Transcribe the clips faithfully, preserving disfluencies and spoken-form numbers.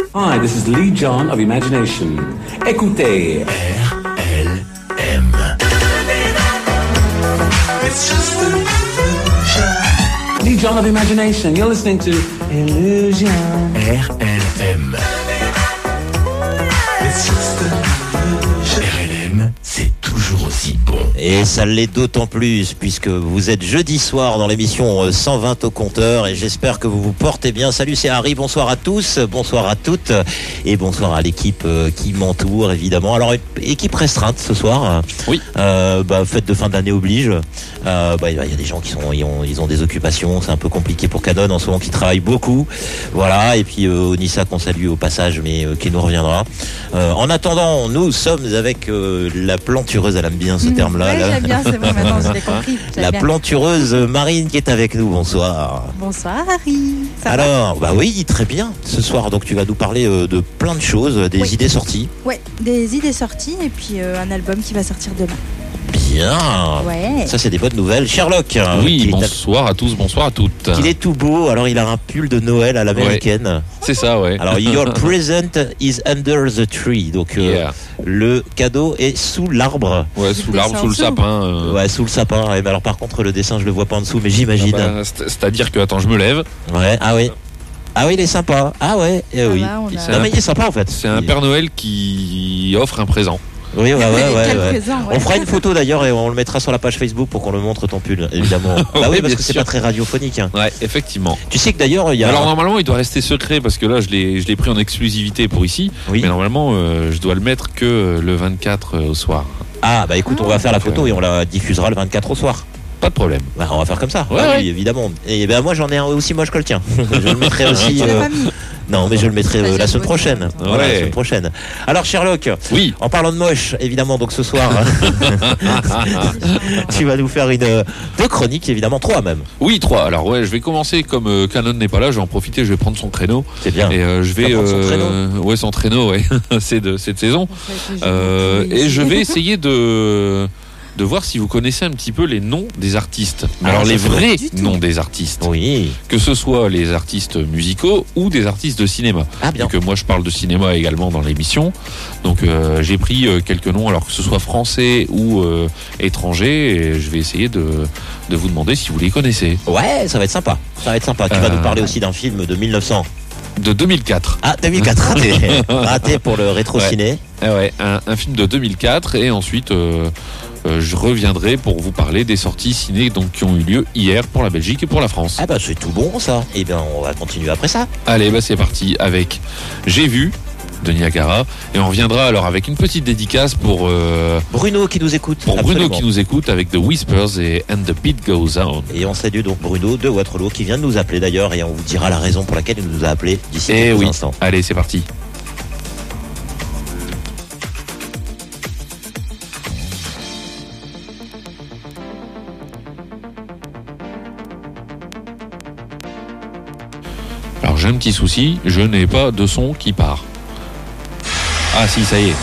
Hi, this is Lee John of Imagination. Écoutez. R L M. It's just an illusion. Lee John of Imagination. You're listening to Illusion. R L M. It's just an illusion. R L M, c'est toujours aussi bon. Et ça l'est d'autant plus puisque vous êtes jeudi soir dans l'émission cent vingt au compteur et j'espère que vous vous portez bien. Salut, c'est Harry, bonsoir à tous, bonsoir à toutes et bonsoir à l'équipe qui m'entoure évidemment. Alors équipe restreinte ce soir. Oui. Euh, bah, fête de fin d'année oblige. Euh, bah, il y a des gens qui sont, ils ont, ils ont des occupations, c'est un peu compliqué pour Canon en ce moment qui travaille beaucoup. Voilà, et puis euh, Onissa qu'on salue au passage mais euh, qui nous reviendra. Euh, en attendant, nous sommes avec euh, la plantureuse, elle aime bien ce Mmh, terme-là. ouais, là. j'aime bien, c'est bon, maintenant je l'ai compris. J'aime La bien. plantureuse Marine qui est avec nous, bonsoir. Bonsoir Harry. Ça va? Alors, bah oui, très bien. Ce soir, donc tu vas nous parler euh, de plein de choses, des Oui. idées sorties. Ouais, des idées sorties et puis euh, un album qui va sortir demain. Bien. Ouais. Ça, c'est des bonnes nouvelles. Sherlock. hein, Oui, qui est, bonsoir à tous, bonsoir à toutes. il est tout beau. Alors, il a un pull de Noël à l'américaine. C'est ça, ouais. Alors, your present is under the tree. Donc, euh, Yeah. le cadeau est sous l'arbre. Ouais, sous l'arbre, dessin sous le en dessous. sapin. euh. Ouais, sous le sapin. Et ben alors, par contre, le dessin, je le vois pas en dessous, mais j'imagine. Ah bah, c'est- C'est-à-dire que, attends, je me lève. Ouais. Ah oui. Ah oui, il est sympa. Ah ouais. Eh Ah oui. bah, on a- C'est Non, un- mais il est sympa en fait. C'est un Il- Père Noël qui offre un présent. Oui, ouais, ouais, ouais, Quel ouais. présent, ouais. On fera une photo d'ailleurs et on le mettra sur la page Facebook pour qu'on le montre ton pull, évidemment. Bah oui, Oui, parce bien que c'est sûr. pas très radiophonique. hein. Ouais, effectivement. Tu sais que d'ailleurs, il y a. Alors normalement, il doit rester secret parce que là, je l'ai, je l'ai pris en exclusivité pour ici. Oui. Mais normalement, euh, je dois le mettre que euh, le vingt-quatre euh, au soir. Ah, bah écoute, on va faire la photo euh, et on la diffusera le vingt-quatre au soir. Pas de problème. Bah, on va faire comme ça. Ouais, Ah ouais. oui, évidemment. Et ben moi, j'en ai un aussi moche que le tien. Je le mettrai aussi. Tu l'as euh, pas mis. Non, mais je le mettrai euh, Vas-y, la je semaine le prochaine. mettrai. Voilà, la Ouais. semaine prochaine. Alors, Sherlock, Oui. en parlant de moche, évidemment, donc ce soir, tu vas nous faire une euh, deux chroniques, évidemment, trois même. Oui, trois. Alors ouais, je vais commencer comme euh, Canon n'est pas là, je vais en profiter, je vais prendre son créneau. C'est bien. Et euh, je vais Tu vas prendre son euh, ouais, son traîneau, ouais. c'est de cette saison. Euh, Oui, et je c'est- vais essayer de de voir si vous connaissez un petit peu les noms des artistes. Mais Ah, alors ça, les c'est vrais du tout. noms des artistes. Oui. Que ce soit les artistes musicaux ou des artistes de cinéma. Ah, bien. Vu que moi je parle de cinéma également dans l'émission. Donc euh, j'ai pris euh, quelques noms, alors que ce soit français ou euh, étrangers, et je vais essayer de, de vous demander si vous les connaissez. Ouais, ça va être sympa. Ça va être sympa. Tu vas Euh. nous parler aussi d'un film de mille neuf cents. De deux mille quatre. Ah, deux mille quatre, raté. Raté pour le rétro Ouais. ciné. Ah ouais, un, un film de deux mille quatre, et ensuite euh, euh, je reviendrai pour vous parler des sorties ciné donc, qui ont eu lieu hier pour la Belgique et pour la France. Ah bah c'est tout bon ça. Eh bien on va continuer après ça. Allez, bah c'est parti avec J'ai vu de Niagara, et on reviendra alors avec une petite dédicace pour, euh, Bruno qui nous écoute. pour Bruno Absolument. qui nous écoute avec The Whispers et And the Beat Goes On. Et on salue donc Bruno de Waterloo qui vient de nous appeler d'ailleurs et on vous dira la raison pour laquelle il nous a appelé d'ici Eh quelques oui, instants. allez c'est parti. Alors j'ai un petit souci, je n'ai pas de son qui part. Ah si, ça y est.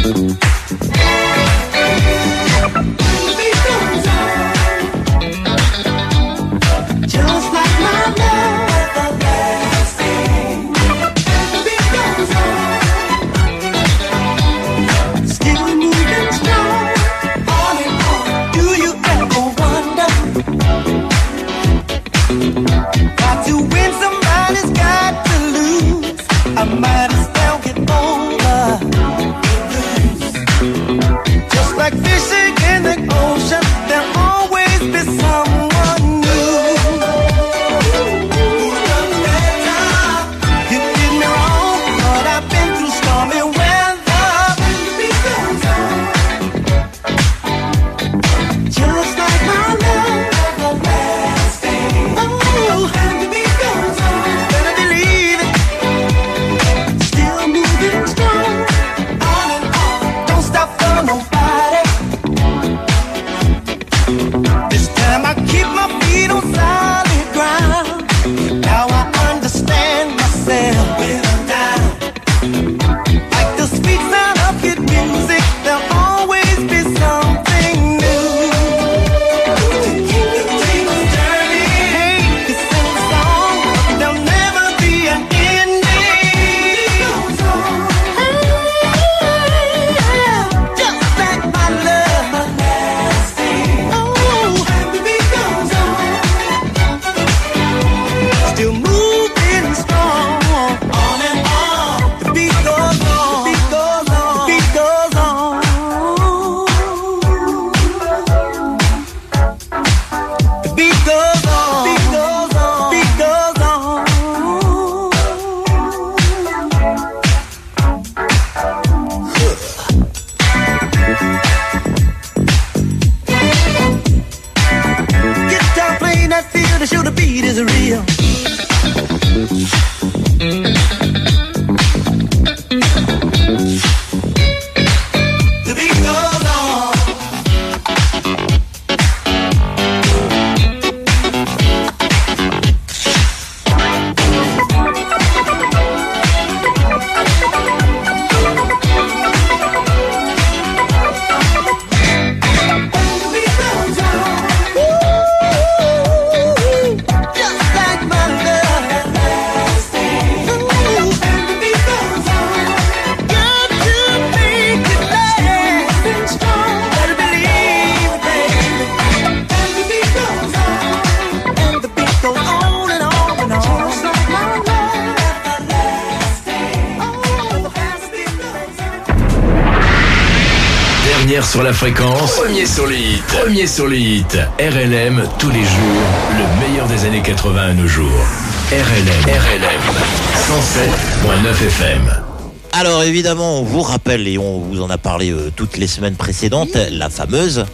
Sur la fréquence, premier sur le hit, premier sur le hit. R L M tous les jours, le meilleur des années quatre-vingts à nos jours. R L M, R L M, cent sept virgule neuf F M. Alors évidemment, on vous rappelle, et on vous en a parlé euh, toutes les semaines précédentes, oui. La fameuse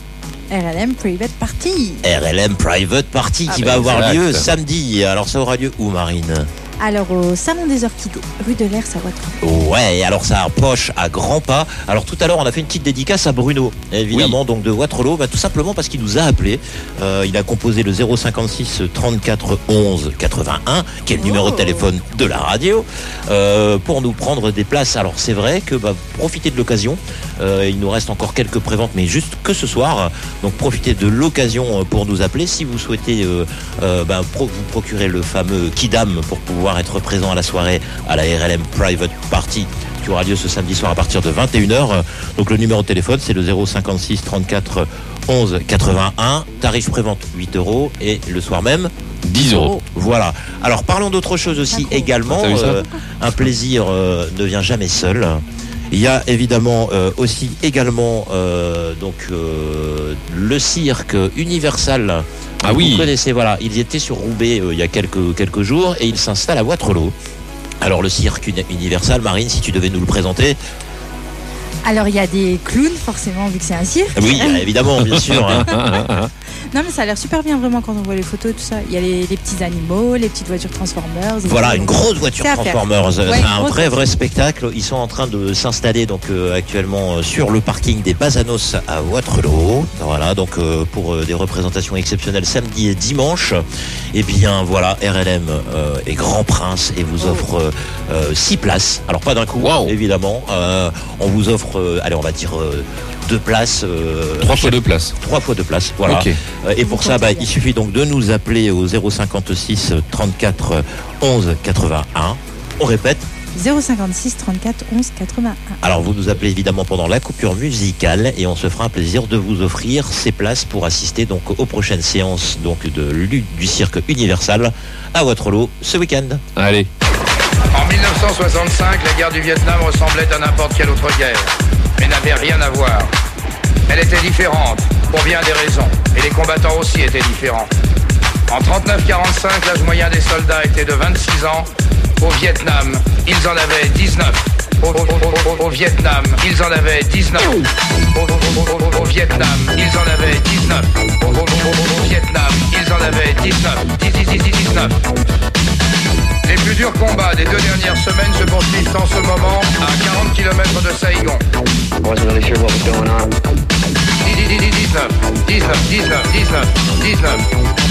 R L M Private Party. R L M Private Party ah qui bah va avoir exact. lieu samedi. Alors ça aura lieu où, Marine ? Alors au Salon des Orchidées, rue de l'Ers à Waterloo. Ouais, alors ça approche à grands pas. Alors tout à l'heure, on a fait une petite dédicace à Bruno, évidemment, oui. donc de Waterloo, bah, tout simplement parce qu'il nous a appelé. Euh, il a composé le zéro cinquante-six trente-quatre onze quatre-vingt-un, qui est le oh. numéro de téléphone de la radio, euh, pour nous prendre des places. Alors c'est vrai que bah, profitez de l'occasion. Euh, il nous reste encore quelques préventes, mais juste que ce soir. Donc profitez de l'occasion pour nous appeler si vous souhaitez euh, euh, bah, pro- vous procurer le fameux Kidam pour pouvoir être présent à la soirée à la R L M Private Party qui aura lieu ce samedi soir à partir de vingt et une heures. Donc le numéro de téléphone c'est le zéro cinquante-six trente-quatre onze quatre-vingt-un, tarif prévente huit euros et le soir même dix euros. Voilà. Alors parlons d'autre chose aussi également. Euh, un plaisir euh, ne vient jamais seul. Il y a évidemment euh, aussi également euh, donc euh, le cirque Universal. Ah oui. Vous connaissez, voilà, ils étaient sur Roubaix euh, il y a quelques quelques jours et ils s'installent à Waterloo. Alors le cirque Universal, Marine, si tu devais nous le présenter. Alors il y a des clowns forcément vu que c'est un cirque. Oui, évidemment, bien sûr. Hein. Non, mais ça a l'air super bien vraiment quand on voit les photos, tout ça. Il y a les, les petits animaux, les petites voitures Transformers. Voilà, une grosse voiture C'est à Transformers. faire. C'est Ouais, un grosse vrai, voiture. vrai spectacle. Ils sont en train de s'installer donc euh, actuellement euh, sur le parking des Bazanos à Waterloo. Voilà, donc euh, pour euh, des représentations exceptionnelles samedi et dimanche. Et bien voilà, R L M euh, est Grand Prince et vous offre euh, euh, six places. Alors pas d'un coup, Wow. évidemment. Euh, on vous offre, euh, allez, on va dire euh, deux places. euh, Trois fois deux places. Trois fois deux places, voilà. Ok. Euh, Et pour Vous ça, bah, comptez bien. il suffit donc de nous appeler au zéro cinquante-six trente-quatre onze quatre-vingt-un. On répète. zéro cinquante-six trente-quatre onze quatre-vingt-un. Alors vous nous appelez évidemment pendant la coupure musicale et on se fera un plaisir de vous offrir ces places pour assister donc aux prochaines séances donc de lutte du cirque Universal à Waterloo ce week-end. Allez. En mille neuf cent soixante-cinq, la guerre du Vietnam ressemblait à n'importe quelle autre guerre, mais n'avait rien à voir. Elle était différente, pour bien des raisons, et les combattants aussi étaient différents. En trente-neuf quarante-cinq, l'âge moyen des soldats était de vingt-six ans. Au Vietnam, ils en avaient dix-neuf. Au, au- au- au- au Vietnam, ils en avaient dix-neuf. Au, au- au- au Vietnam, ils en avaient dix-neuf. Au, au- au- au Vietnam, ils en avaient dix-neuf. dix, dix, dix, dix-neuf. Les plus durs combats des deux dernières semaines se poursuivent en ce moment à quarante kilomètres de Saïgon. Wasn't really sure what was going on. dix-neuf, dix-neuf, dix-neuf, dix-neuf, dix-neuf.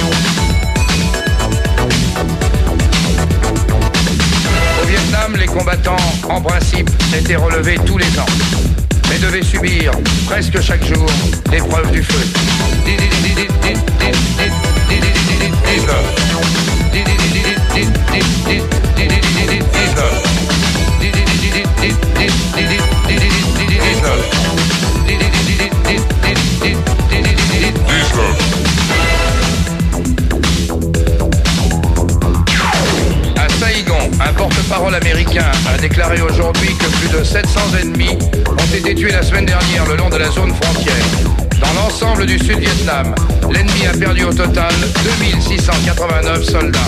Au Vietnam, les combattants, en principe, étaient relevés tous les ans, mais devaient subir, presque chaque jour, l'épreuve du feu. À Saïgon, un porte-parole américain a déclaré aujourd'hui que plus de sept cents ennemis ont été tués la semaine dernière le long de la zone frontière. Dans l'ensemble du Sud-Vietnam, l'ennemi a perdu au total deux mille six cent quatre-vingt-neuf soldats.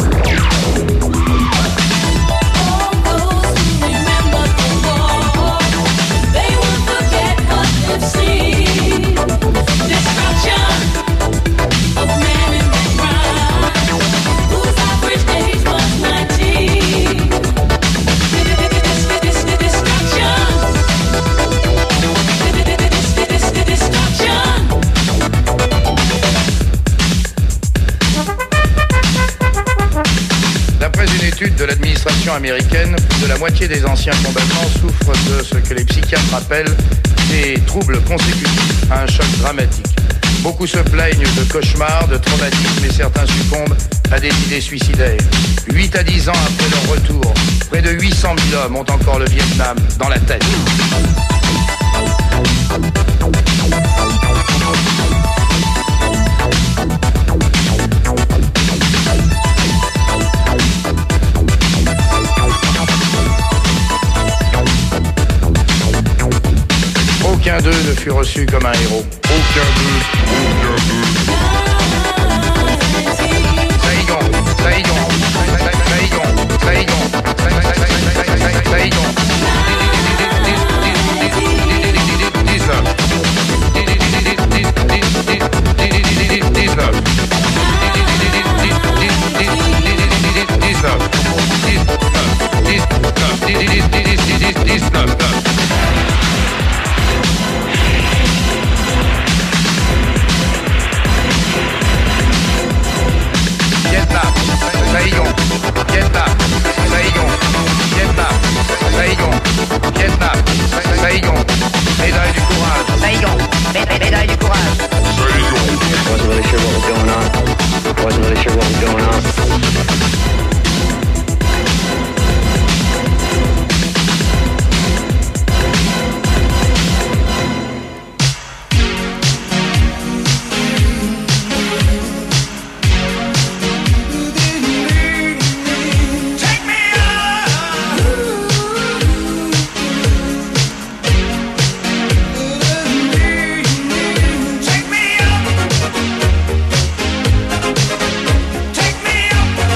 D'après une étude de l'administration américaine, plus de la moitié des anciens combattants souffrent de ce que les psychiatres appellent des troubles consécutifs à un choc dramatique. Beaucoup se plaignent de cauchemars, de traumatismes et certains succombent à des idées suicidaires. huit à dix ans après leur retour, près de huit cent mille hommes ont encore le Vietnam dans la tête. Aucun d'eux ne fut reçu comme un héros. Aucun d'eux. Aucun d'eux. Saïgon, Saïgon, Saïgon, Saïgon, Saïgon. dix-neuf. dix-neuf. dix-neuf. Vietnam, Saïgon, Vietnam, Saïgon, Vietnam, Saïgon, Vietnam, Saïgon, médaille du courage. Saïgon, mé- médaille du courage. Wasn't really sure what was going on. Wasn't really sure what was going on. Take me up.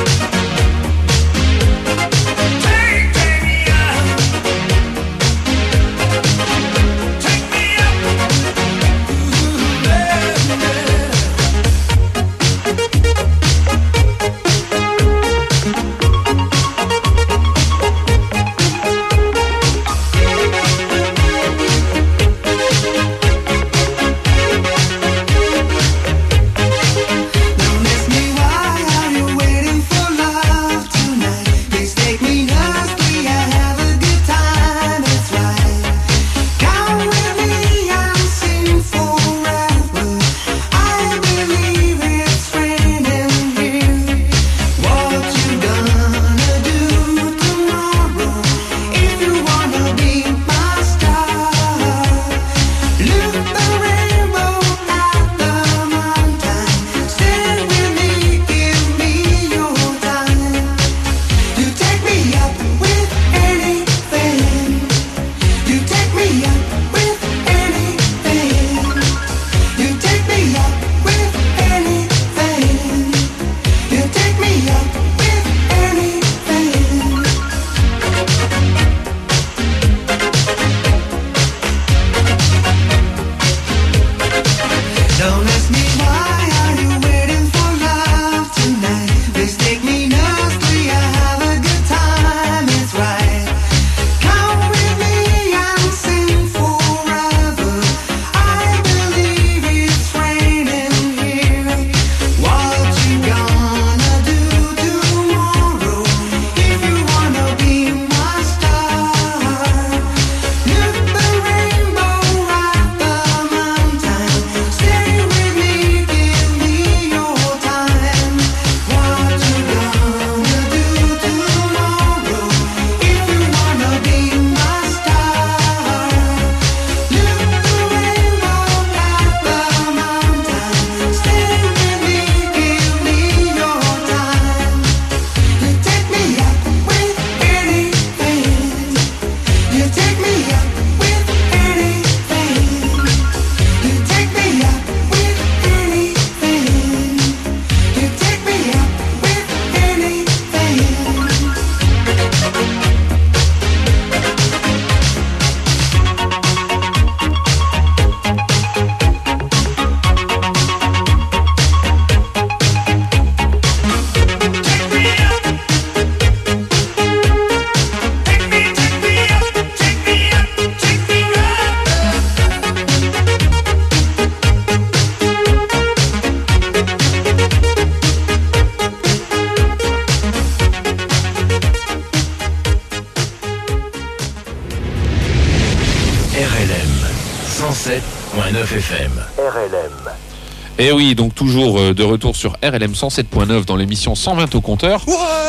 R L M cent sept virgule neuf F M. R L M. Et oui, donc toujours euh, de retour sur R L M cent sept virgule neuf dans l'émission cent vingt au compteur.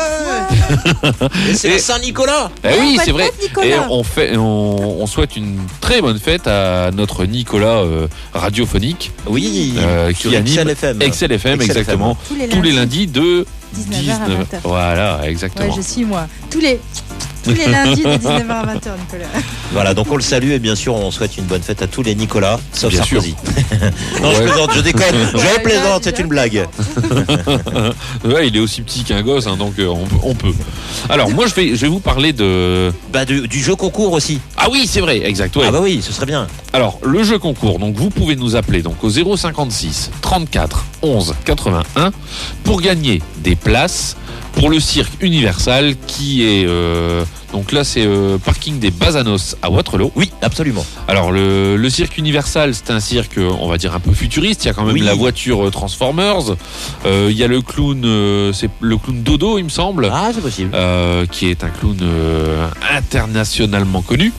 Ouais. Et c'est Et- la Saint-Nicolas. Eh oui, bonne c'est vrai. fête, Nicolas. Et on fait, on, on souhaite une très bonne fête à notre Nicolas euh, radiophonique Oui, euh, sur qui anime Excel F M. Excel F M, Excel exactement. Tous les Tous les lundis. lundis de dix-neuf heures à vingt heures. Voilà, Ouais, exactement. je suis moi. Tous les, tous les lundis de dix-neuf heures à vingt heures, Nicolas. Voilà, donc on le salue et bien sûr on souhaite une bonne fête à tous les Nicolas, sauf Bien Sarkozy. non, Ouais. je plaisante, je déconne, je Ouais, plaisante, je- c'est une blague. Ouais, il est aussi petit qu'un gosse, hein, donc euh, on, on peut. Alors, moi, je vais, je vais vous parler de. Bah du, du jeu concours aussi. Ah oui, c'est vrai, exact. Ouais. Ah bah oui, ce serait bien. Alors, le jeu concours, donc vous pouvez nous appeler donc au zéro cinquante-six trente-quatre onze quatre-vingt-un pour gagner des places pour le cirque Universal qui est euh, donc là c'est euh, parking des Bazanos à Waterloo. Oui, absolument. Alors le, le cirque Universal, c'est un cirque on va dire un peu futuriste, il y a quand même Oui. la voiture euh, Transformers, euh, il y a le clown euh, c'est le clown Dodo il me semble. Ah, c'est possible. Euh, qui est un clown euh, internationalement connu.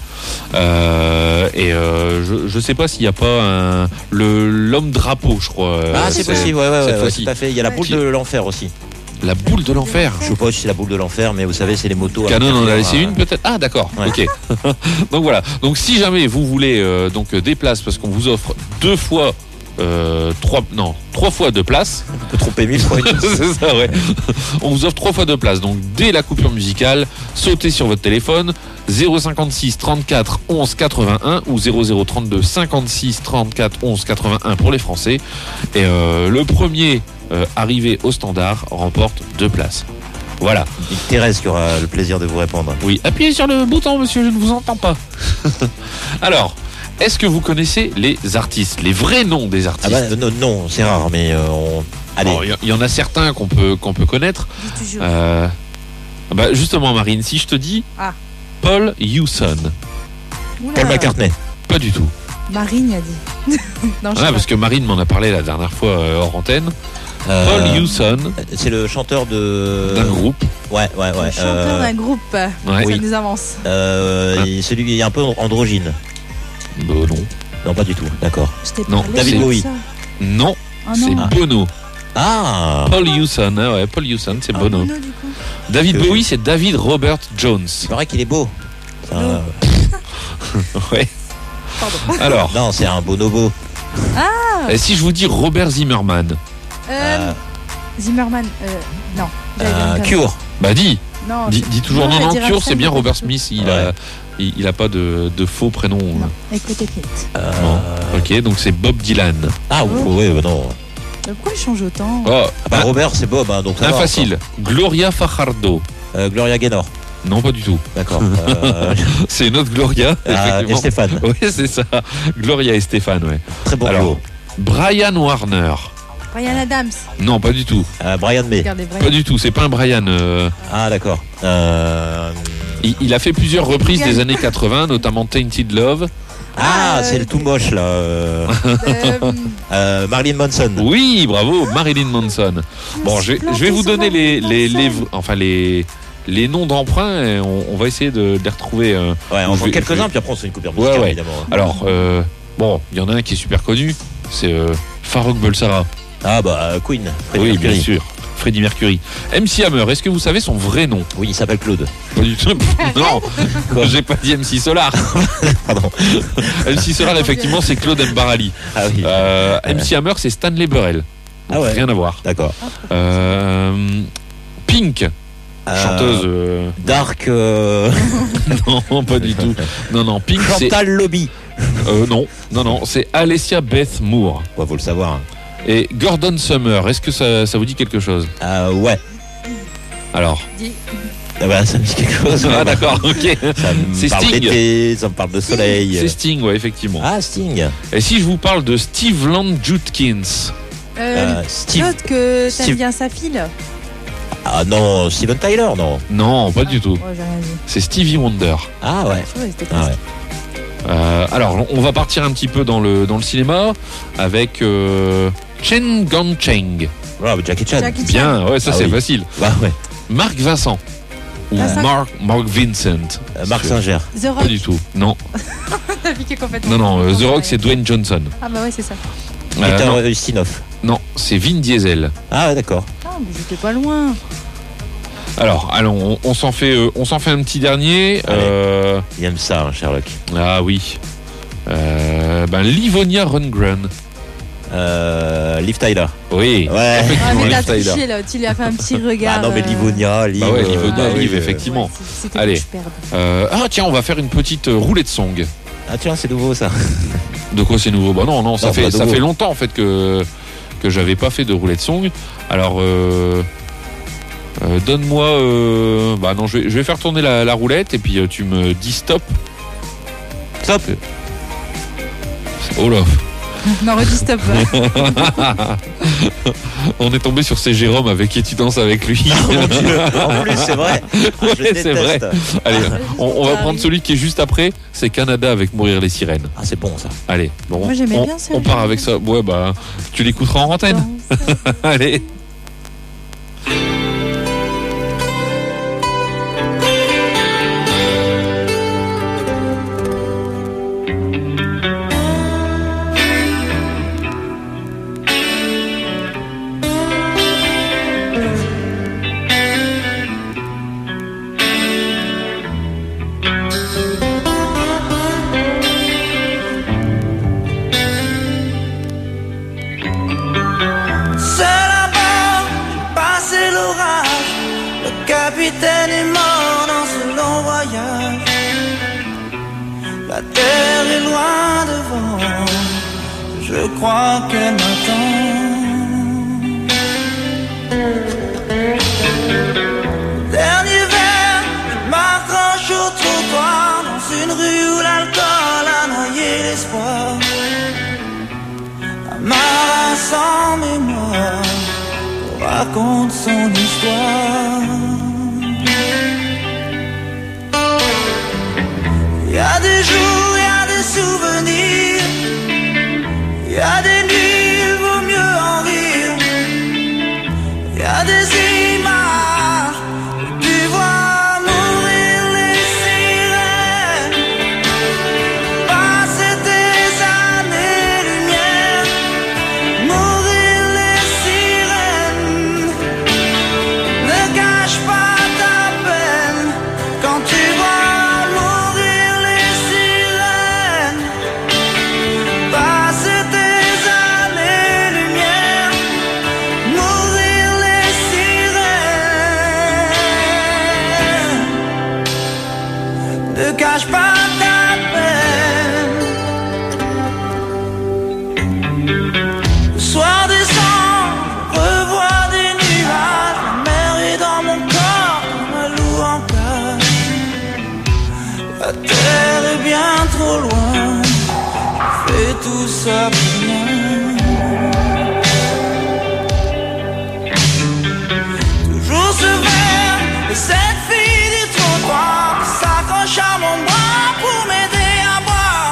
Euh, et euh, je, je sais pas s'il n'y a pas un, le l'homme drapeau, je crois. euh, Ah, c'est possible, ouais, ouais, cette ouais, fois-ci. tout à fait. Il y a la boule Qui- de l'enfer aussi. La boule de l'enfer. Je sais pas si c'est la boule de l'enfer, mais vous savez, c'est les motos. à Canon en a laissé l'intérieur, une peut-être. Ah d'accord. Ouais. Ok. Donc voilà. Donc si jamais vous voulez euh, donc des places parce qu'on vous offre deux fois. Euh, trois non trois fois deux places. Un peu trop ému pour une. C'est ça, ouais. On vous offre trois fois deux places. Donc dès la coupure musicale, sautez sur votre téléphone zéro cinquante-six trente-quatre onze quatre-vingt-un ou zéro zéro trente-deux cinquante-six trente-quatre onze quatre-vingt-un pour les Français. Et euh, le premier euh, arrivé au standard remporte deux places. Voilà. Thérèse qui aura le plaisir de vous répondre. Oui, appuyez sur le bouton, monsieur, je ne vous entends pas. Alors, est-ce que vous connaissez les artistes, les vrais noms des Ah artistes? bah non, non, c'est rare, mais euh, on. Allez. Bon, il y, il y en a certains qu'on peut, qu'on peut connaître. Dis toujours. Euh, bah justement, Marine, si je te dis Ah. Paul Hewson, Oula. Paul McCartney. pas du tout. Marine a dit. non, je sais Ah, pas. parce que Marine m'en a parlé la dernière fois euh, hors antenne. Euh, Paul Hewson, C'est le chanteur de. d'un groupe. Ouais, ouais, ouais. Le chanteur euh, d'un groupe. Ouais. Ça Oui. nous avance. euh, Ah. il- celui qui est un peu androgyne. Bah, non. Non, pas du tout. D'accord. Je t'ai Non, parlé David de Bowie. ça. Non, Ah c'est non. Bono. Ah. Paul Hewson, ah ouais, Paul Hewson, c'est Ah, Bono. Bono, du coup. David Que- Bowie, c'est David Robert Jones. Il paraît qu'il est beau. C'est un- Non. Ouais. Pardon. Alors, Non, c'est un bonobo. et si je vous dis Robert Zimmerman, Euh, Zimmerman. Euh, non. J'avais Euh, bien Cure. bah dis, Non, dis, je- dis toujours non, non, je non, vais dire Cure, Arsène, c'est bien mais Robert pas du Smith, il Ouais. a, il, il a pas de, de faux prénom. tout. Non. Écoutez Kate. Euh, Non. Ok, donc c'est Bob Dylan. Ah oui, oui, bah non. Euh, Pourquoi il change autant Oh, Ah bah un- Robert, c'est Bob, hein, donc ça un va, facile. Gloria Fajardo. encore. Euh, Gloria Gaynor. Non, pas du tout. D'accord. Euh, C'est une autre Gloria. ah, et effectivement. Stéphane. Oui, c'est ça. Gloria et Stéphane, ouais. Très bon Alors, duo. Brian Warner. Brian Adams. Non, pas du tout. Euh, Brian May. Regardez Pas Brian. du tout. C'est pas un Brian. euh, Ah d'accord. Euh, il, il a fait plusieurs reprises Brian. des années quatre-vingts, notamment Tainted Love. Ah, Ah, c'est euh, le tout moche là. Euh, Euh, euh, Marilyn Manson. Oui, bravo, Marilyn Manson. Bon, je, vais- je vais vous donner les, les, les, enfin les, les noms d'emprunts et on, on va essayer de, de les retrouver. euh. Ouais, Je en vais- quelques-uns, je vais- puis après on se fait une coupure Ouais, musicale ouais. évidemment. Alors, euh, bon, il y en a un qui est super connu, c'est euh, Farouk Bulsara. Ah bah euh, Queen. Freddie Oui, Mercury. bien sûr. Freddie Mercury. M C Hammer, est-ce que vous savez son vrai nom? Oui, il s'appelle Claude. Pas du tout. Non, j'ai pas dit M C Solar. Pardon. M C Solar, effectivement, c'est Claude Mbarali. Ah oui. Euh, M C Hammer, c'est Stanley Burrell. Ah Donc, ouais. Rien à voir. D'accord. Euh, Pink, Euh, chanteuse. euh, Dark. Euh... Non, pas du tout. Non, non, Pink, c'est. Chantal Lobby. Euh, non, non, non, c'est Alessia Beth Moore. Ouais, faut le savoir. hein. Et Gordon Summer, est-ce que ça, ça vous dit quelque chose? Euh, ouais. Alors. dis- Ah bah ça me dit quelque chose. Ah, d'accord, ok. Ça me C'est parle Sting. d'été, ça me parle de soleil. C'est Sting, ouais, effectivement. Ah, Sting. Et si je vous parle de Steve Land Judkins? Euh, Euh, Steve. L'autre que t'aimes Steve- bien sa fille. Ah non, Steven Tyler, non. Non, pas du tout. Ouais, j'ai rien dit. C'est Stevie Wonder. Ah ouais. Je trouvais que c'était Ah ouais. Euh, alors, on va partir un petit peu dans le, dans le cinéma avec euh, Chen Gong Cheng. Ouais, Jackie Chan. Jackie Chan. Bien, ouais, ça Ah c'est oui. facile. Bah ouais. Marc Vincent. ou Ah, Mark, Mark Vincent. Euh, Marc Singer. The Rock. Pas du tout. Non, T'as piqué complètement. non, non. euh, The Rock, c'est Dwayne Johnson. Ah bah ouais, c'est ça. Euh, Peter non, Ustinov. non, c'est Vin Diesel. Ah ouais, d'accord. Ah, mais j'étais pas loin. Alors, allons, on, on s'en fait, euh, on s'en fait un petit dernier. Euh, Il aime ça, hein, Sherlock. ah oui. Euh, ben Livonia Rundgren. Euh, Liv Tyler. Oui. Ouais. Ah, Effectivement, mais t'as Liv Tyler. triché là, tu lui as fait un petit regard. Ah non, mais euh, Livonia, Liv. Bah ouais, euh, Livonia, bah oui, Liv, euh, effectivement. ouais, c'est- c'était Allez. pour que je perde. Euh, ah tiens, on va faire une petite euh, roulette song. Ah tiens, c'est nouveau ça. De quoi c'est nouveau? Bah non, non, ça Non, fait pas ça nouveau. fait longtemps en fait que que j'avais pas fait de roulette song. Alors euh, euh, donne-moi. Euh, bah non, je vais je vais faire tourner la, la roulette et puis euh, tu me dis stop. Stop. Oh là. Non, redis stop. On est tombé sur ces Jérôme avec qui tu danses avec lui. En plus, c'est vrai. Ouais, Je c'est vrai. déteste. Allez, on, on va prendre celui qui est juste après. C'est Canada avec Mourir les sirènes. Ah, c'est bon ça. Allez, bon, Moi, j'aimais on, bien ce on part jeu. avec ça. Ouais, bah, tu l'écouteras en antenne. Allez. Seul à bord, j'ai passé l'orage. Le capitaine est mort dans ce long voyage. La terre est loin devant. Je crois qu'elle m'attend. Dernier verre, je m'accroche au trottoir dans une rue où l'alcool a noyé l'espoir. Un marin sans mémoire raconte son histoire. Il y a des jours, il y a des souvenirs. Il y a des nuits, il vaut mieux en rire. Il y a des images où tu vois mourir les sirènes. Passer des années-lumière, mourir les sirènes. Ne cache pas ta peine quand tu vois mourir les sirènes. Passer des années-lumière, mourir les sirènes. Ne cache pas ta peine. Le soir descend, je revois des nuages. La mer est dans mon corps comme un loup en cage. La terre est bien trop loin. Je fais tout ça pour rien. Toujours ce verre et cette fille du trottoir qui s'accroche à mon bras pour m'aider à boire.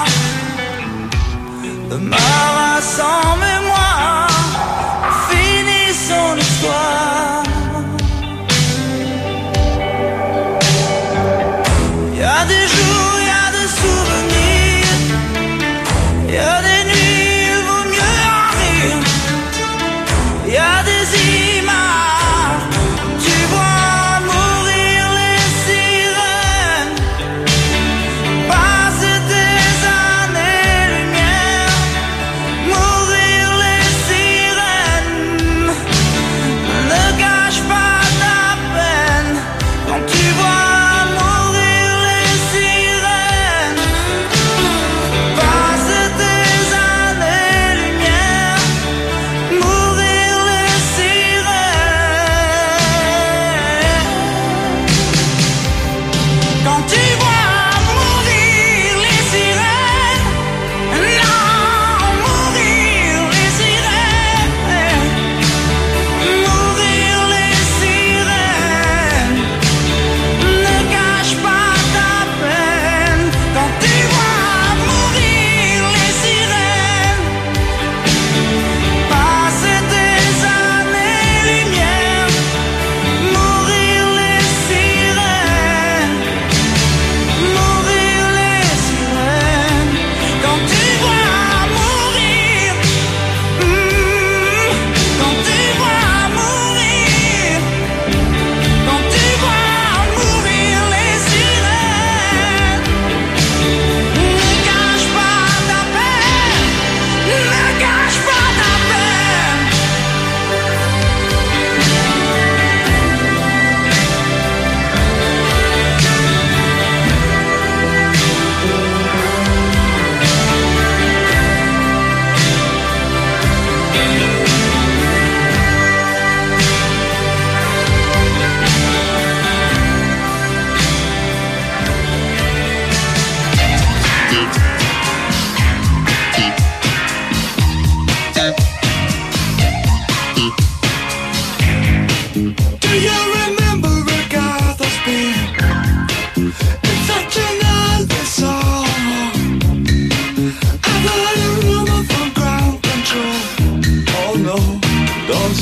Le marin sans mémoire finit son histoire. Il y a des jours, il y a des souvenirs. Il y a des nuits, il vaut mieux en rire. Il y a des images, tu vois mourir les sirènes. Passer des années-lumière,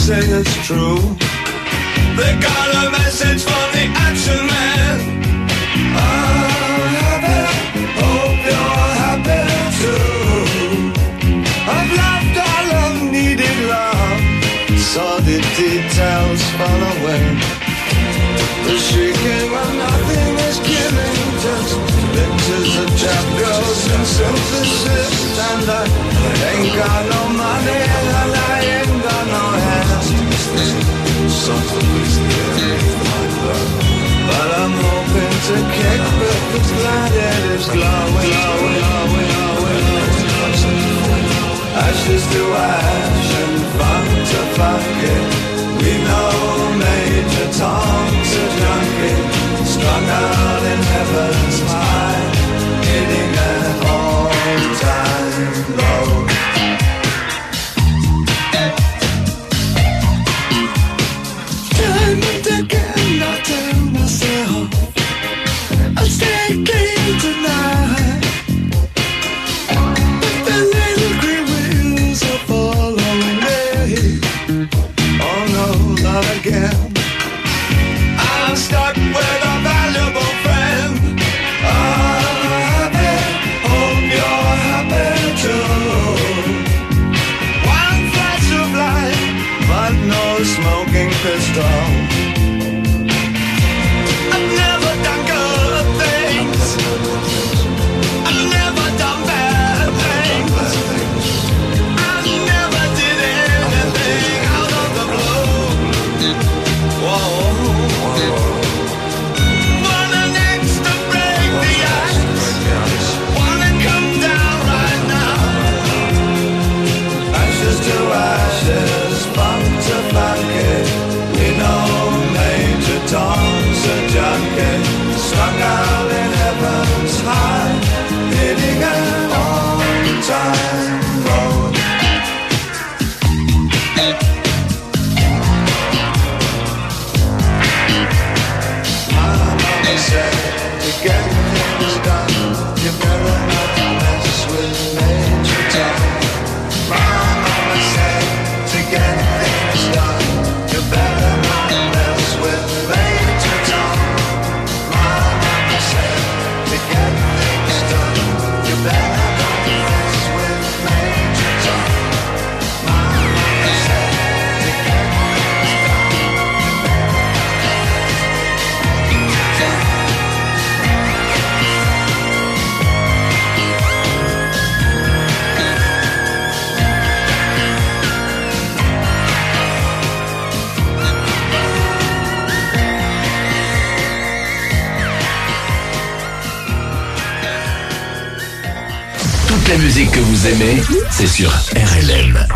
say it's true. They got a message from the Action Man. I'm happy, hope you're happy too. I've laughed all I've needed love, saw the details fall away. The shrieking when nothing is given, just pictures of trap girls and synthesis. And I ain't got no money and I ain't got no hands. Something is there, but I'm hoping to kick back the planet is glowing, glowing, glowing, glowing. Ashes to ash and funk to funk it. We know Major Tom's a junkie, strung out in heaven's high, hitting an all-time low. Time and again I tell myself I'll stay clean tonight, but the little green wheels are following me. Oh no, not again. I'm stuck with a valuable friend. I'm happy, hope you're happy too. One flash of light, but no smoking pistol. I've never done good things, I've never done bad things, I never did anything out of the blue. Whoa. Wanna next to break the ice, wanna come down right now. Ashes to ashes, funk to funky. We know Major Tom's a junkie, strung out in heaven's high, hitting an on-time road. My mama said to get things done, you better not mess with Major Tom. My mama said to get things done, you better not mess with Major Tom. My mama said to get things done, you better not mess with Major Tom. My mama said to get things done, you better not Toute la musique que vous aimez, c'est sur R L M.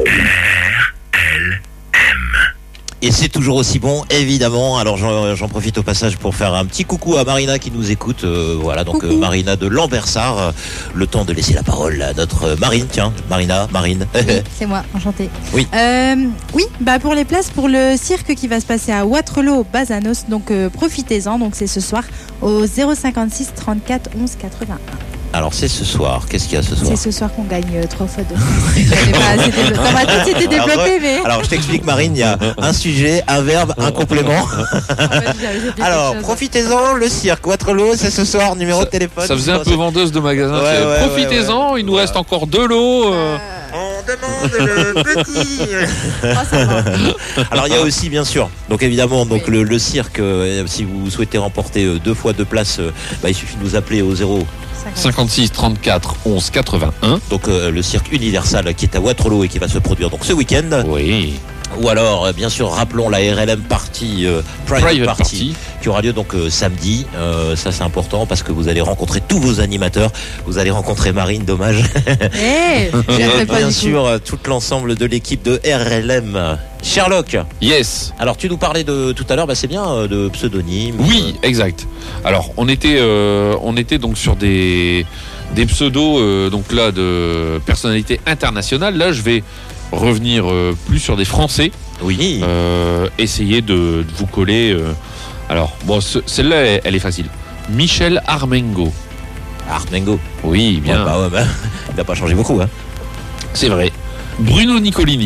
Et c'est toujours aussi bon, évidemment. Alors j'en, j'en profite au passage pour faire un petit coucou à Marina qui nous écoute. Euh, voilà, donc euh, Marina de Lambersart. Euh, le temps de laisser la parole à notre Marine. Tiens, Marina, Marine. Oui, c'est moi, enchantée. Oui. Euh, oui, bah pour les places pour le cirque qui va se passer à Waterloo au Bazanos, donc euh, profitez-en. Donc c'est ce soir au zéro cinquante-six trente-quatre onze quatre-vingt-un. Alors c'est ce soir. Qu'est-ce qu'il y a ce soir? C'est ce soir qu'on gagne euh, trois fois deux. Pas, c'était, dans ma tête, c'était développé, alors, mais. Alors je t'explique, Marine. Il y a un sujet, un verbe, un complément. Alors profitez-en, le cirque Waterloo, c'est ce soir. Numéro ça, de téléphone. Ça faisait un peu vendeuse de magasin. Ouais, ouais, profitez-en, ouais, ouais. il nous reste encore deux lots. Euh... On demande le petit. Oh, alors il y a aussi bien sûr, donc évidemment, donc oui. le, le cirque. Euh, si vous souhaitez remporter euh, deux fois deux places, euh, bah, il suffit de nous appeler au zéro cinquante-six trente-quatre onze quatre-vingt-un. Donc euh, le cirque Universal qui est à Waterloo et qui va se produire donc ce week-end. Oui. Ou alors, bien sûr, rappelons la R L M Party, euh, Private, Private Party, Party, qui aura lieu donc euh, samedi. Euh, ça, c'est important parce que vous allez rencontrer tous vos animateurs. Vous allez rencontrer Marine, dommage. Hey, et bien sûr, tout, tout l'ensemble de l'équipe de R L M. Sherlock. Yes. Alors, tu nous parlais de tout à l'heure, bah, c'est bien, euh, de pseudonymes. Oui, euh... exact. Alors, on était, euh, on était donc sur des, des pseudos, euh, donc là, de personnalités internationales. Là, je vais revenir euh, plus sur des Français. Oui. Euh, essayer de, de vous coller. Euh, alors, bon, ce, celle-là, elle, elle est facile. Michel Armengo. Armengo. Oui, bien. Ouais, bah, ouais, bah, il n'a pas changé beaucoup, hein. C'est vrai. Bruno Nicolini.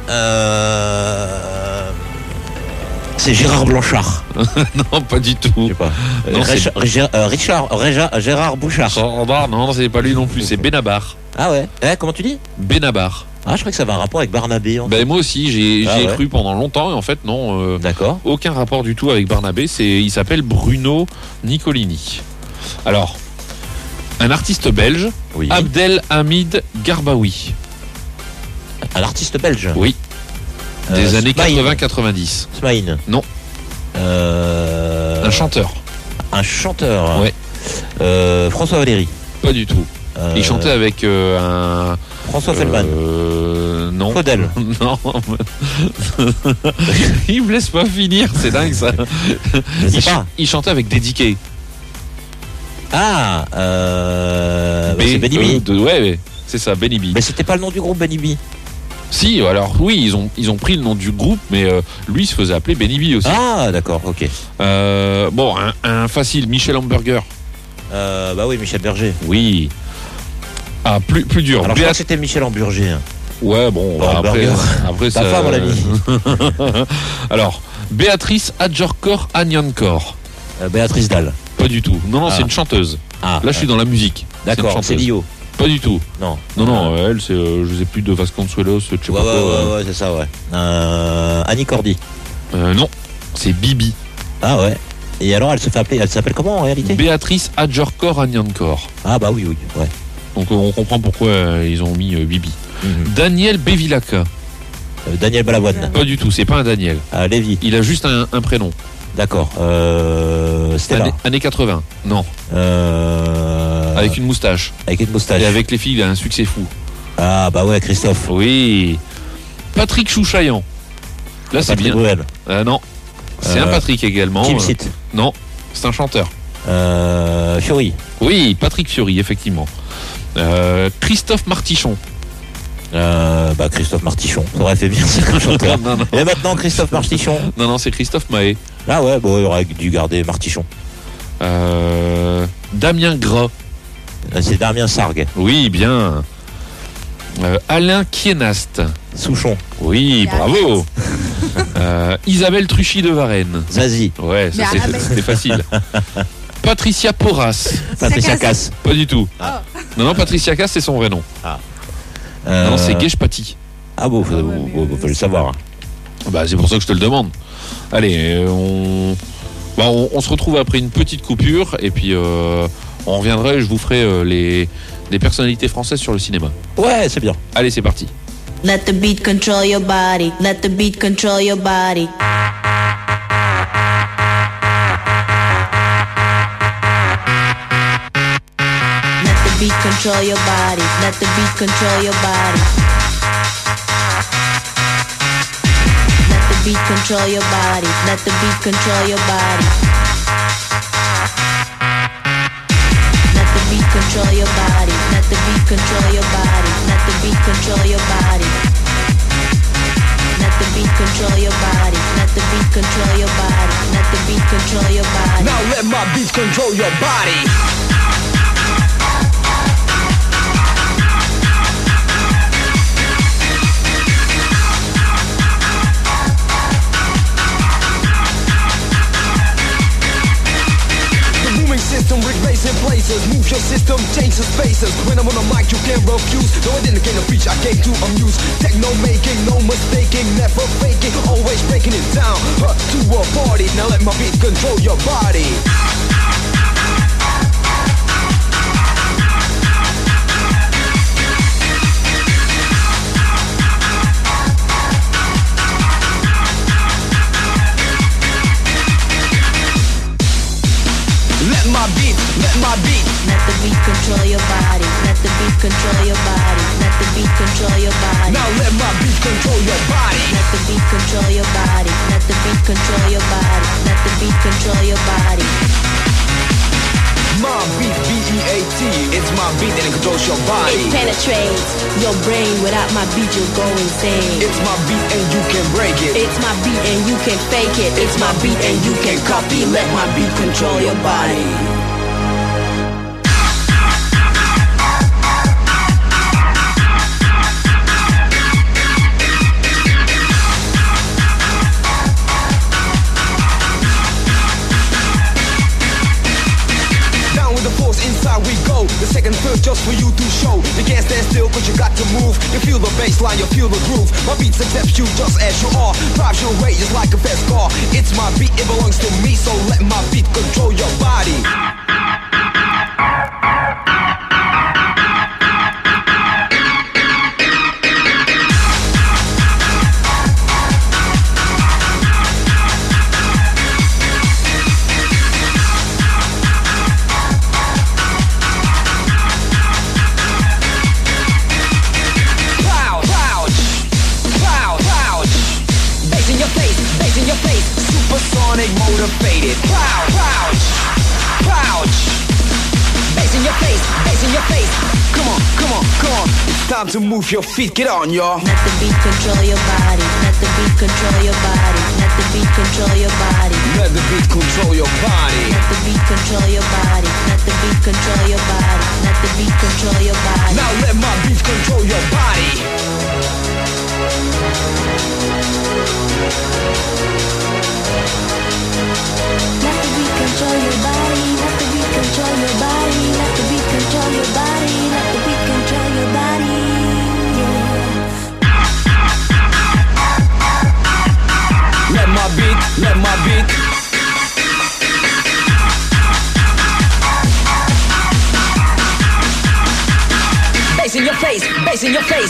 Euh... C'est Gérard Blanchard. Non, pas du tout. Je sais pas. Non, Rich- c'est- Rich- euh, Richard, Réja- Gérard Bouchard. Standard, non, c'est pas lui non plus, c'est Benabar. Ah ouais. Eh, comment tu dis? Benabar. Ah, je crois que ça avait un rapport avec Barnabé. En fait. Ben moi aussi, j'ai Ah j'y ai ouais. cru pendant longtemps et en fait non, euh, D'accord. aucun rapport du tout avec Barnabé. C'est, il s'appelle Bruno Nicolini. Alors, un artiste belge, Oui. Abdelhamid Garbaoui. Un artiste belge. Oui. Euh, Des années Smaïn. quatre-vingts quatre-vingt-dix. Smaïn. Non. Euh... Un chanteur. Un chanteur. Ouais. Euh, François Valéry. Pas du tout. Euh, Il chantait avec euh, un. François Feldman. Euh, non. Faudel. Non. Il me laisse pas finir, c'est dingue ça. Je sais Il, ch- pas. il chantait avec Dédiqué. Ah, euh... bah, c'est Benny euh, B. de- ouais, ouais, c'est ça, Benny B. Mais c'était pas le nom du groupe Benny B. Si, alors oui, ils ont, ils ont pris le nom du groupe, mais euh, lui il se faisait appeler Benny B aussi. Ah, d'accord, ok. Euh, bon, un, un facile, Michel Hamburger. Euh, bah oui, Michel Berger. Oui. Ah, plus, plus dur. Alors, je Béat- crois que c'était Michel Hamburger. hein. Ouais, bon, Bon, bah, après, Hamburger. après Ta ça. femme, mon ami. Alors, Béatrice Adjorkor Agnankor. Euh, Béatrice Dalle. Pas du tout. Non, non, Ah. c'est une chanteuse. Ah, Là, je suis dans la musique. C'est une d'accord, chanteuse. c'est Lio. Pas du tout. Non. Non, non, elle, c'est, euh, je sais plus, de Vasconcelos, je sais Ouais, pas ouais, quoi. ouais, ouais, c'est ça, ouais. Euh, Annie Cordy. Euh, non, c'est Bibi. Ah ouais. Et alors, elle se fait appeler, elle s'appelle comment en réalité? Béatrice Adjorkor Agnankor. Ah bah oui, oui, ouais. Donc euh, on comprend pourquoi euh, ils ont mis euh, Bibi. Mhm. Daniel Bevilacqua. Euh, Daniel Balavoine. Pas du tout, c'est pas un Daniel. Ah, Lévy. Il a juste un, un prénom. D'accord. Euh, Stella. Année, années quatre-vingts. Non, Euh, avec une moustache. avec une moustache. Et avec les filles, il a un succès fou. Ah bah ouais, Christophe. Oui. Patrick Chouchaillan. Là, c'est Patrick bien. Bruel. Euh, non, c'est un Euh, Patrick également. Kim Euh, Sit. non, c'est un chanteur. Euh, Fiori. Oui, Patrick Fiori, effectivement. Euh, Christophe Martichon. Euh, bah Christophe Martichon. Ça aurait fait bien, c'est un chanteur. non, non, Et maintenant, Christophe Martichon. non, non, c'est Christophe Mahé. Ah ouais, bon, il aurait dû garder Martichon. Euh, Damien Gras. Euh, C'est Damien Sargue. Oui, bien. Euh, Alain Kienast. Souchon. Oui, Mais bravo. Euh, Isabelle Truchy de Varennes. Zazie. Ouais, ça, Mais c'est- arrête. c'était facile. Patricia Porras. Patricia casse. Cass. Pas du tout. Ah. Non, non, Patricia Cass, c'est son vrai nom. Euh, Non, non, c'est Guèche Paty. Ah bon, faut, Ah ouais, faut- mais- faut- faut le savoir. Bah, c'est pour ça que je te le demande. Allez, euh, on... Bah, on, on se retrouve après une petite coupure et puis euh, on reviendra et je vous ferai euh, les, les personnalités françaises sur le cinéma. Ouais, c'est bien. Allez, c'est parti. Let the beat control your body. Let the beat control your body. Let the beat control your body. Let the beat control your body. Let the beat control your body. Let the beat control your body. Let the beat control your body. Let the beat control your body. Let the beat control your body. Let the beat control your body. Let the beat control your body. Let the beat control your body. Now let my beats control your body. System with racing places, move your system, change the spaces. When I'm on the mic, you can't refuse. No, I didn't came to preach, I came to amuse. Techno making, no mistaking, never faking, always breaking it down. Huh, to a party, now let my beat control your body. Let my beat, let my beat. Let the beat control your body. Let the beat control your body. Let the beat control your body. Now let my beat control your body. Let the beat control your body. Let the beat control your body. Let the beat control your body. My beat, B E A T. It's my beat and it controls your body. It penetrates your brain. Without my beat, you'll go insane. It's my beat and you can break it. It's my beat and you can fake it. It's my beat and you can copy. Let my beat control your body. good just for you to show. You can't stand still cause you got to move. You feel the bassline, you feel the groove. My beats accept you just as you are. Drives you away just like a fast car. It's my beat, it belongs to me, so let my beat control your body. Supersonic, motivated. Pow, pouch, pouch. Bass in your face, bass in your face. Come on, come on, come on. It's time to move your feet. Get on, y'all. Let the beat control your body. Let the beat control your body. Let the beat control your body. Let the beat control your body. Let the beat control your body. Let the beat control your body. Let the beat control your body. Now let my beat control your body. Let the beat control your body. Let the beat control your body. Let the beat control your body. Let the beat control your body. Yeah. Let my beat, let my beat. Bass in your face, bass in your face.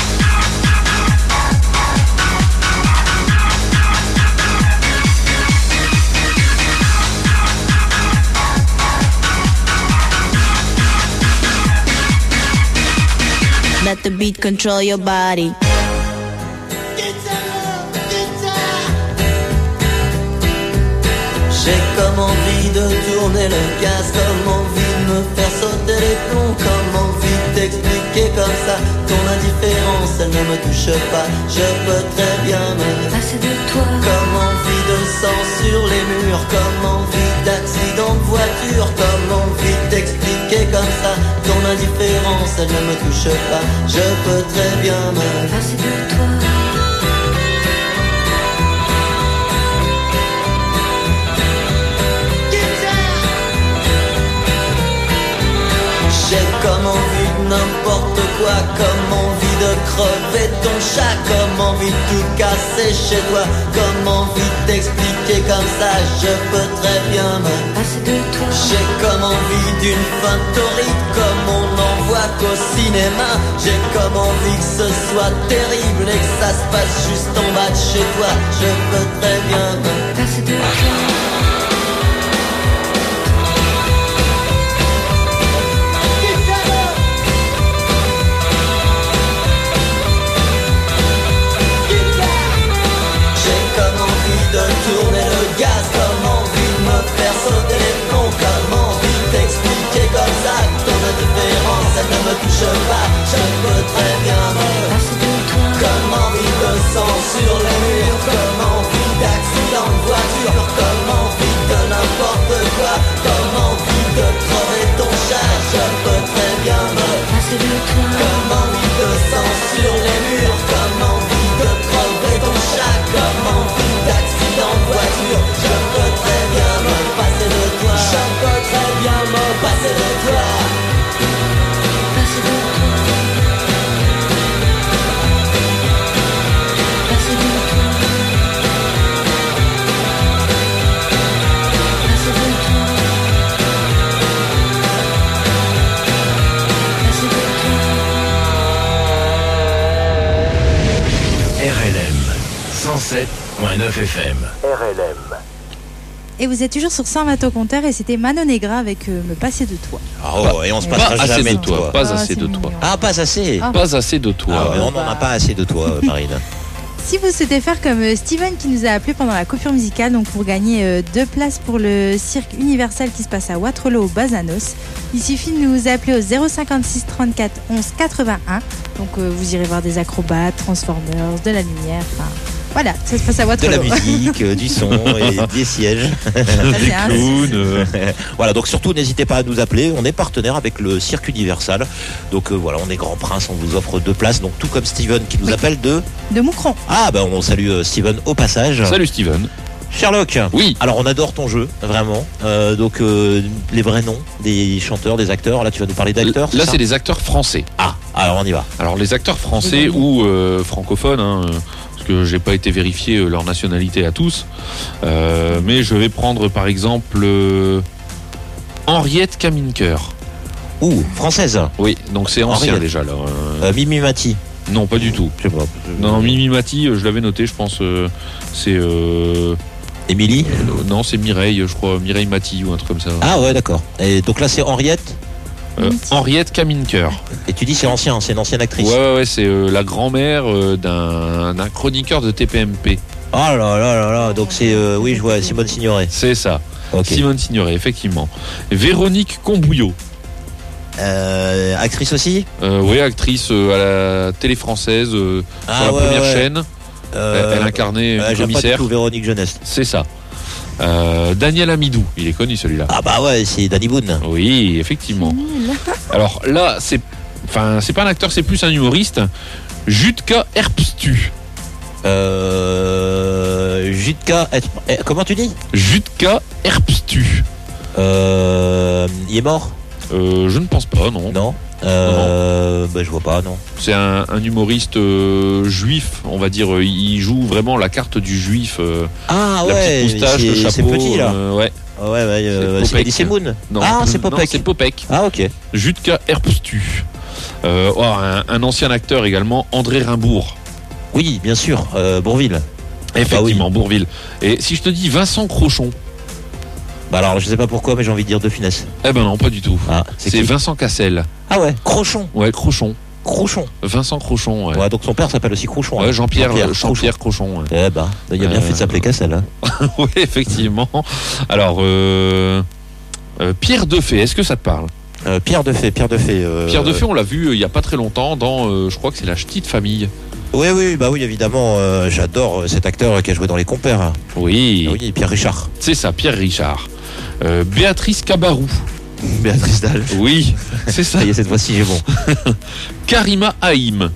Let the beat control your body. J'ai comme envie de tourner le gaz, comme envie de me faire sauter les plombs, comme envie d'expliquer comme ça ton indifférence, elle ne me touche pas. Je peux très bien me passer de toi. Comme envie de sang sur les murs, comme envie d'accident de voiture, comme envie d'expliquer comme ça ton indifférence, elle ne me touche pas. Je peux très bien me passer de toi. J'ai comme envie de n'importe quoi, comme envie de crever ton chat, comme envie de tout casser chez toi, comme envie de t'expliquer comme ça, je peux très bien me passer de toi. J'ai comme envie d'une fin torride, comme on n'en voit qu'au cinéma. J'ai comme envie que ce soit terrible et que ça se passe juste en bas de chez toi. Je peux très bien me passer de toi. De tourner le gaz, comme envie de me faire sauter les plombs, comme envie d'expliquer comme ça que ton indifférence elle ne me touche pas. Je peux très bien me passer de toi. Comme envie de sang sur les murs, comme envie d'accident de voiture, comme envie de n'importe quoi, comme envie de crever ton chat. Je peux très bien me passer de toi. Comme envie de sang sur les murs, comme envie de crever ton chat, comme envie d'accident de voiture. Je peux très bien me passer de toi. Je peux très bien me passer de toi. Passer de toi. Passer de toi. Passer de toi. Passer de toi. R L M cent sept point neuf F M. R L M. Et vous êtes toujours sur cent vingt au compteur et c'était Manon Negra avec euh, Me passer de toi. Oh, et on se passera Pas assez jamais de toi, pas Ah, assez c'est de toi. mignon. Ah, pas assez. Ah. Pas assez de toi. Ah, ouais, on n'en a pas assez de toi, euh, Marine. Si vous souhaitez faire comme euh, Steven qui nous a appelé pendant la coupure musicale, donc pour gagner euh, deux places pour le cirque universel qui se passe à Waterloo au Bazanos, il suffit de nous appeler au zéro cinquante-six trente-quatre onze quatre-vingt-un. Donc euh, vous irez voir des acrobates, Transformers, de la lumière, enfin voilà, ça se passe à De Waterloo. la musique, euh, du son et des sièges. c'est un- Clown, euh, voilà, donc surtout n'hésitez pas à nous appeler. On est partenaire avec le Cirque Universal. Donc euh, voilà, on est Grand Prince, on vous offre deux places. Donc tout comme Steven qui nous Oui. appelle de. De Moucron. Ah bah on salue euh, Steven au passage. Salut Steven. Sherlock. Oui. Alors on adore ton jeu, vraiment. Euh, donc euh, les vrais noms des chanteurs, des acteurs. Là tu vas nous parler d'acteurs. Là c'est, c'est les acteurs français. Ah, alors on y va. Alors les acteurs français ou euh, francophones, hein, euh, parce que j'ai pas été vérifié euh, leur nationalité à tous. Euh, mais je vais prendre par exemple euh, Henriette Kaminker. Ouh, française. Oui, donc c'est ancien Henriette. déjà là. Euh, Euh, Mimi Mati. non, pas du tout. Je sais pas. Non, non, Mimi Mati, euh, je l'avais noté, je pense. euh, c'est euh, Émilie. euh, non, c'est Mireille, je crois, Mireille Mati ou un truc comme ça. Ah ouais, d'accord. Et donc là c'est Henriette. Euh, Henriette Kaminker. Et tu dis c'est ancien, c'est une ancienne actrice. Ouais, ouais, ouais, c'est euh, la grand-mère euh, d'un, d'un chroniqueur de T P M P. Oh là là là là. Donc c'est euh, oui je vois Simone Signoret. C'est ça. Ok. Simone Signoret, effectivement. Véronique Combouillot. Euh, actrice aussi. Euh, oui, actrice euh, à la télé française, euh, Ah, sur la ouais, première ouais. chaîne. Euh, Elle incarnait une euh, j'aime pas du commissaire. tout Véronique Jeunesse. C'est ça. Euh, Daniel Amidou, il est connu celui-là. Ah bah ouais, c'est Danny Boone. Oui, effectivement. Alors là, c'est, enfin, c'est pas un acteur, c'est plus un humoriste. Jutka Herbstu. Euh, Jutka, eh, comment tu dis? Jutka Herbstu. Euh, il est mort? Euh, je ne pense pas, non. Non. Euh, bah, je vois pas, non. C'est un, un humoriste euh, juif, on va dire. Il joue vraiment la carte du juif. euh, Ah la ouais, petite moustache, c'est, le chapeau. c'est petit là. euh, ouais. Ah ouais, ouais, euh, C'est c'est Popek. Elie Semoun. Non, Ah, c'est non, Popek. c'est Popek. Ah ok. Jutka Herbstu. Euh, oh, un, un ancien acteur également, André Rimbourg. Oui, bien sûr, euh, Bourville. Effectivement, Bourville. Et si je te dis Vincent Crochon? Bah alors, je sais pas pourquoi, mais j'ai envie de dire de finesse. Eh ben non, pas du tout. Ah, c'est c'est qui Vincent Cassel. Ah ouais, Crochon. Ouais, Crochon. Crochon. Vincent Crochon. Ouais, Ouais, donc son père s'appelle aussi Crochon. Ouais, hein. Jean-Pierre, Jean-Pierre euh, Jean-Pierre Crochon. ouais. Eh ben, il a bien Euh, fait de s'appeler Cassel. Hein. Oui, effectivement. Alors, euh, euh, Pierre Defay, est-ce que ça te parle? Euh, Pierre Defay, Pierre Defay. Euh... Pierre Defay, on l'a vu euh, il y a pas très longtemps dans, euh, je crois que c'est La Ch'tite Famille. Oui, oui, bah oui, évidemment, euh, j'adore cet acteur qui a joué dans Les Compères. Hein. Oui. Oui, Pierre Richard. C'est ça, Pierre Richard. Euh, Béatrice Cabarou. Béatrice Dalle. Oui, c'est ça. Ça y est, cette fois-ci, j'ai bon. Karima Haïm.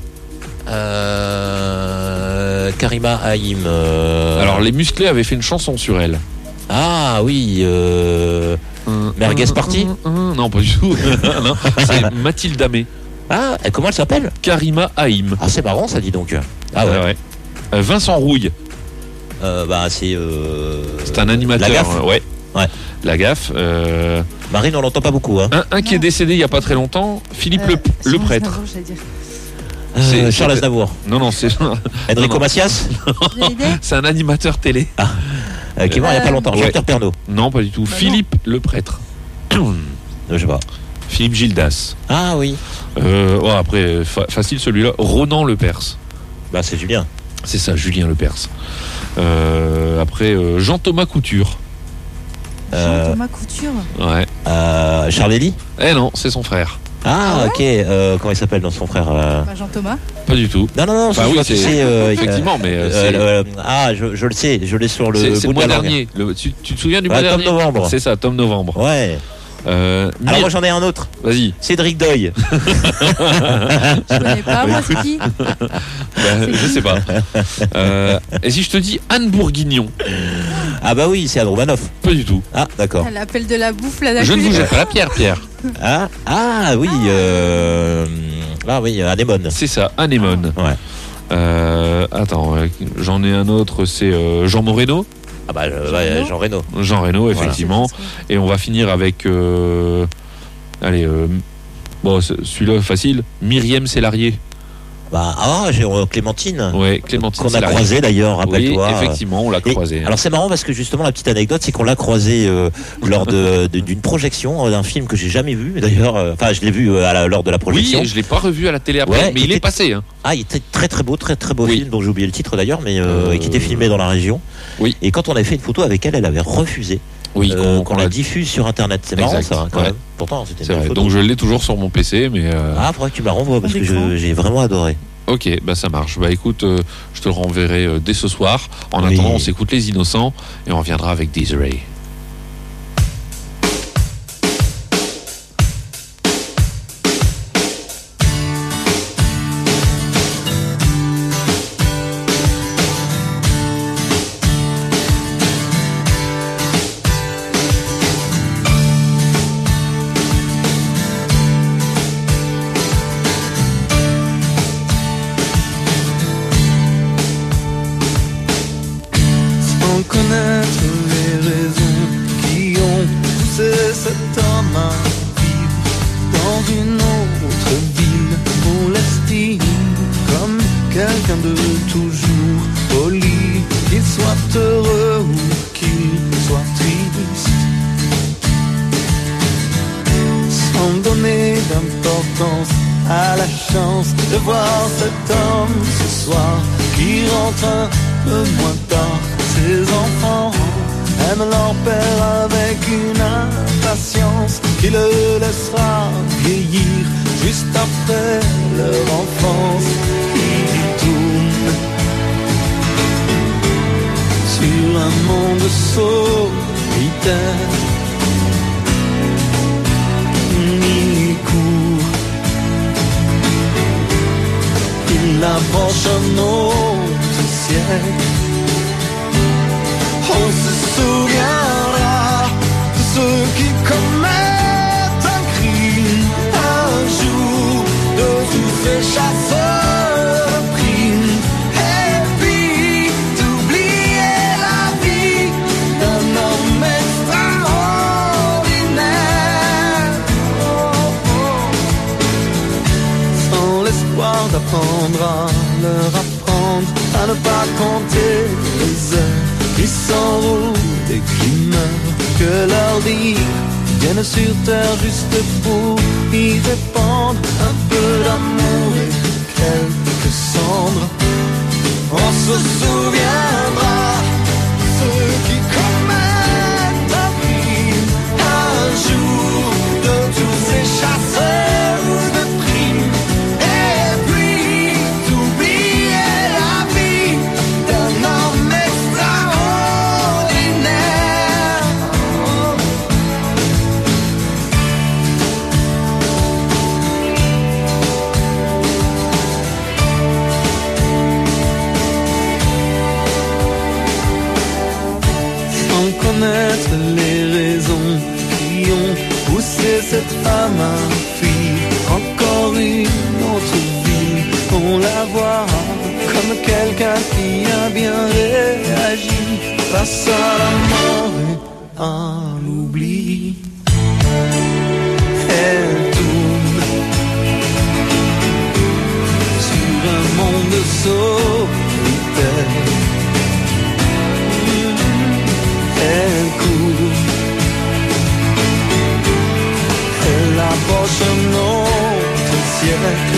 Euh... Karima Haïm. Euh... Alors, les Musclés avaient fait une chanson sur elle. Ah oui, euh... Merguez Party. Non, pas du tout. Non, c'est Mathilde Amé. Ah, et comment elle s'appelle? Karima Haïm. Ah, c'est marrant, ça, dit donc. Ah ouais. ouais, ouais. Euh, Vincent Rouille. Euh, bah, c'est... Euh... C'est un animateur. La Gaffe. euh, ouais. Ouais. La Gaffe. Euh... Marine, on l'entend pas beaucoup. Hein. Un, un qui est décédé il y a pas très longtemps, Philippe Euh, le, le Charles prêtre. Aznavour, j'allais dire. Euh, c'est- Charles c'est- Aznavour. Non, non, c'est Enrico non. Macias, Vous avez idée c'est un animateur télé. euh, qui est mort il y a pas Euh, longtemps. ouais. Jean-Pierre Pernaut. Non, pas du tout. Bah Philippe le prêtre. Euh, je sais pas. Philippe Gildas. Ah oui. Euh, oh, après, fa- facile celui-là. Ronan Le Perse. Bah, c'est Julien. C'est ça, Julien Le Perse. Euh, après, euh, Jean-Thomas Couture. Euh, Jean-Thomas Couture. Ouais. euh, Charles Elie. Eh non, c'est son frère. Ah, Ah ok. Euh, comment il s'appelle dans son frère euh... Bah, Jean-Thomas. Pas du tout. Non, non, non. Bah c'est oui, quand tu c'est- sais, euh, effectivement, mais euh, euh, c'est- le- euh, ah, je, je le sais. Je l'ai sur le c'est, c'est bout le de mois la langue. dernier. Le- tu, tu te souviens du Ouais, mois Tom dernier? Novembre. C'est ça, Tom Novembre. Ouais. Euh, Alors Mir- moi j'en ai un autre. Vas-y. Cédric Doyle. Je connais pas, moi, c'est qui? Bah, je sais pas. Euh, et si je te dis Anne Bourguignon? Ah bah oui, c'est Anne Romanoff. Pas du tout. Ah d'accord. Elle appelle de la bouffe là d'un Je ne coup. vous jette pas la pierre, Pierre. Ah, ah oui. Euh... Ah oui, Anémone. C'est ça, Anémone. Ouais. Euh, attends, euh, j'en ai un autre, c'est euh, Jean Moreno. Ah bah euh, ouais, Jean Reno. Jean Reno, Voilà. effectivement. Et on va finir avec. euh, allez, euh, bon, c'est- celui-là facile. Myriam Célarier. Bah ah, j'ai euh, Clémentine. Ouais, Clémentine Qu'on a Célarier. croisé d'ailleurs, Oui, rappelle-toi. effectivement, on l'a Et- croisé. alors c'est marrant parce que justement la petite anecdote c'est qu'on l'a croisé euh, lors de, de- d'une projection euh, d'un film que j'ai jamais vu d'ailleurs. euh, Enfin je l'ai vu euh, à la- lors de la projection. Oui, je l'ai pas revu à la télé après, Ouais, mais qui il est était- passé. Hein. Ah, il était très très beau, très très beau Oui. film dont j'ai oublié le titre d'ailleurs, mais euh, Euh, et qui était filmé dans la région. Oui. Et quand on avait fait une photo avec elle, elle avait refusé Oui, euh, qu'on- qu'on qu'on la l'a- diffuse sur internet. C'est marrant Exact. ça, hein, quand Ouais. même. Pourtant c'était une C'est belle vrai. photo. Donc je l'ai toujours sur mon P C, mais. euh, Ah, faudrait que tu me la renvoies parce En que écran. je- j'ai vraiment adoré. Ok, bah ça marche. Bah écoute, euh, je te le renverrai euh, dès ce soir. En Oui. attendant, on s'écoute Les Innocents et on reviendra avec Desiree. quelqu'un de toujours poli, qu'il soit heureux ou qu'il soit triste, sans donner d'importance à la chance de voir cet homme ce soir qui rentre un peu moins tard. Ses enfants aiment leur père avec une impatience qui le laissera vieillir juste après leur enfance. Il tourne sur un monde solitaire, il court, il approche un autre siècle. On se souviendra de ceux qui commettent un crime un jour, de tous ces chasseurs de primes, et puis d'oublier la vie d'un homme extraordinaire, oh, oh. Sans l'espoir d'apprendre à leur apprendre à ne pas compter les heures qui s'enroulent et qui meurent, que leur dire viennent sur terre juste pour y répandre un peu d'amour et quelques cendres. On se souviendra de ceux qui commettent un crime un jour, de tous ces chasseurs de primes, et puis d'oublier la vie d'un homme extraordinaire. Sans connaître les raisons qui ont poussé cette femme à fuir encore une autre vie, on la voit comme quelqu'un qui a bien réagi face à la mort et à l'oubli. Elle tourne sur un monde solitaire, elle court, elle approche un autre siècle.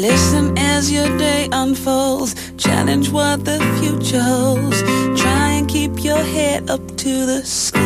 Listen as your day unfolds. Challenge what the future holds. Try and keep your head up to the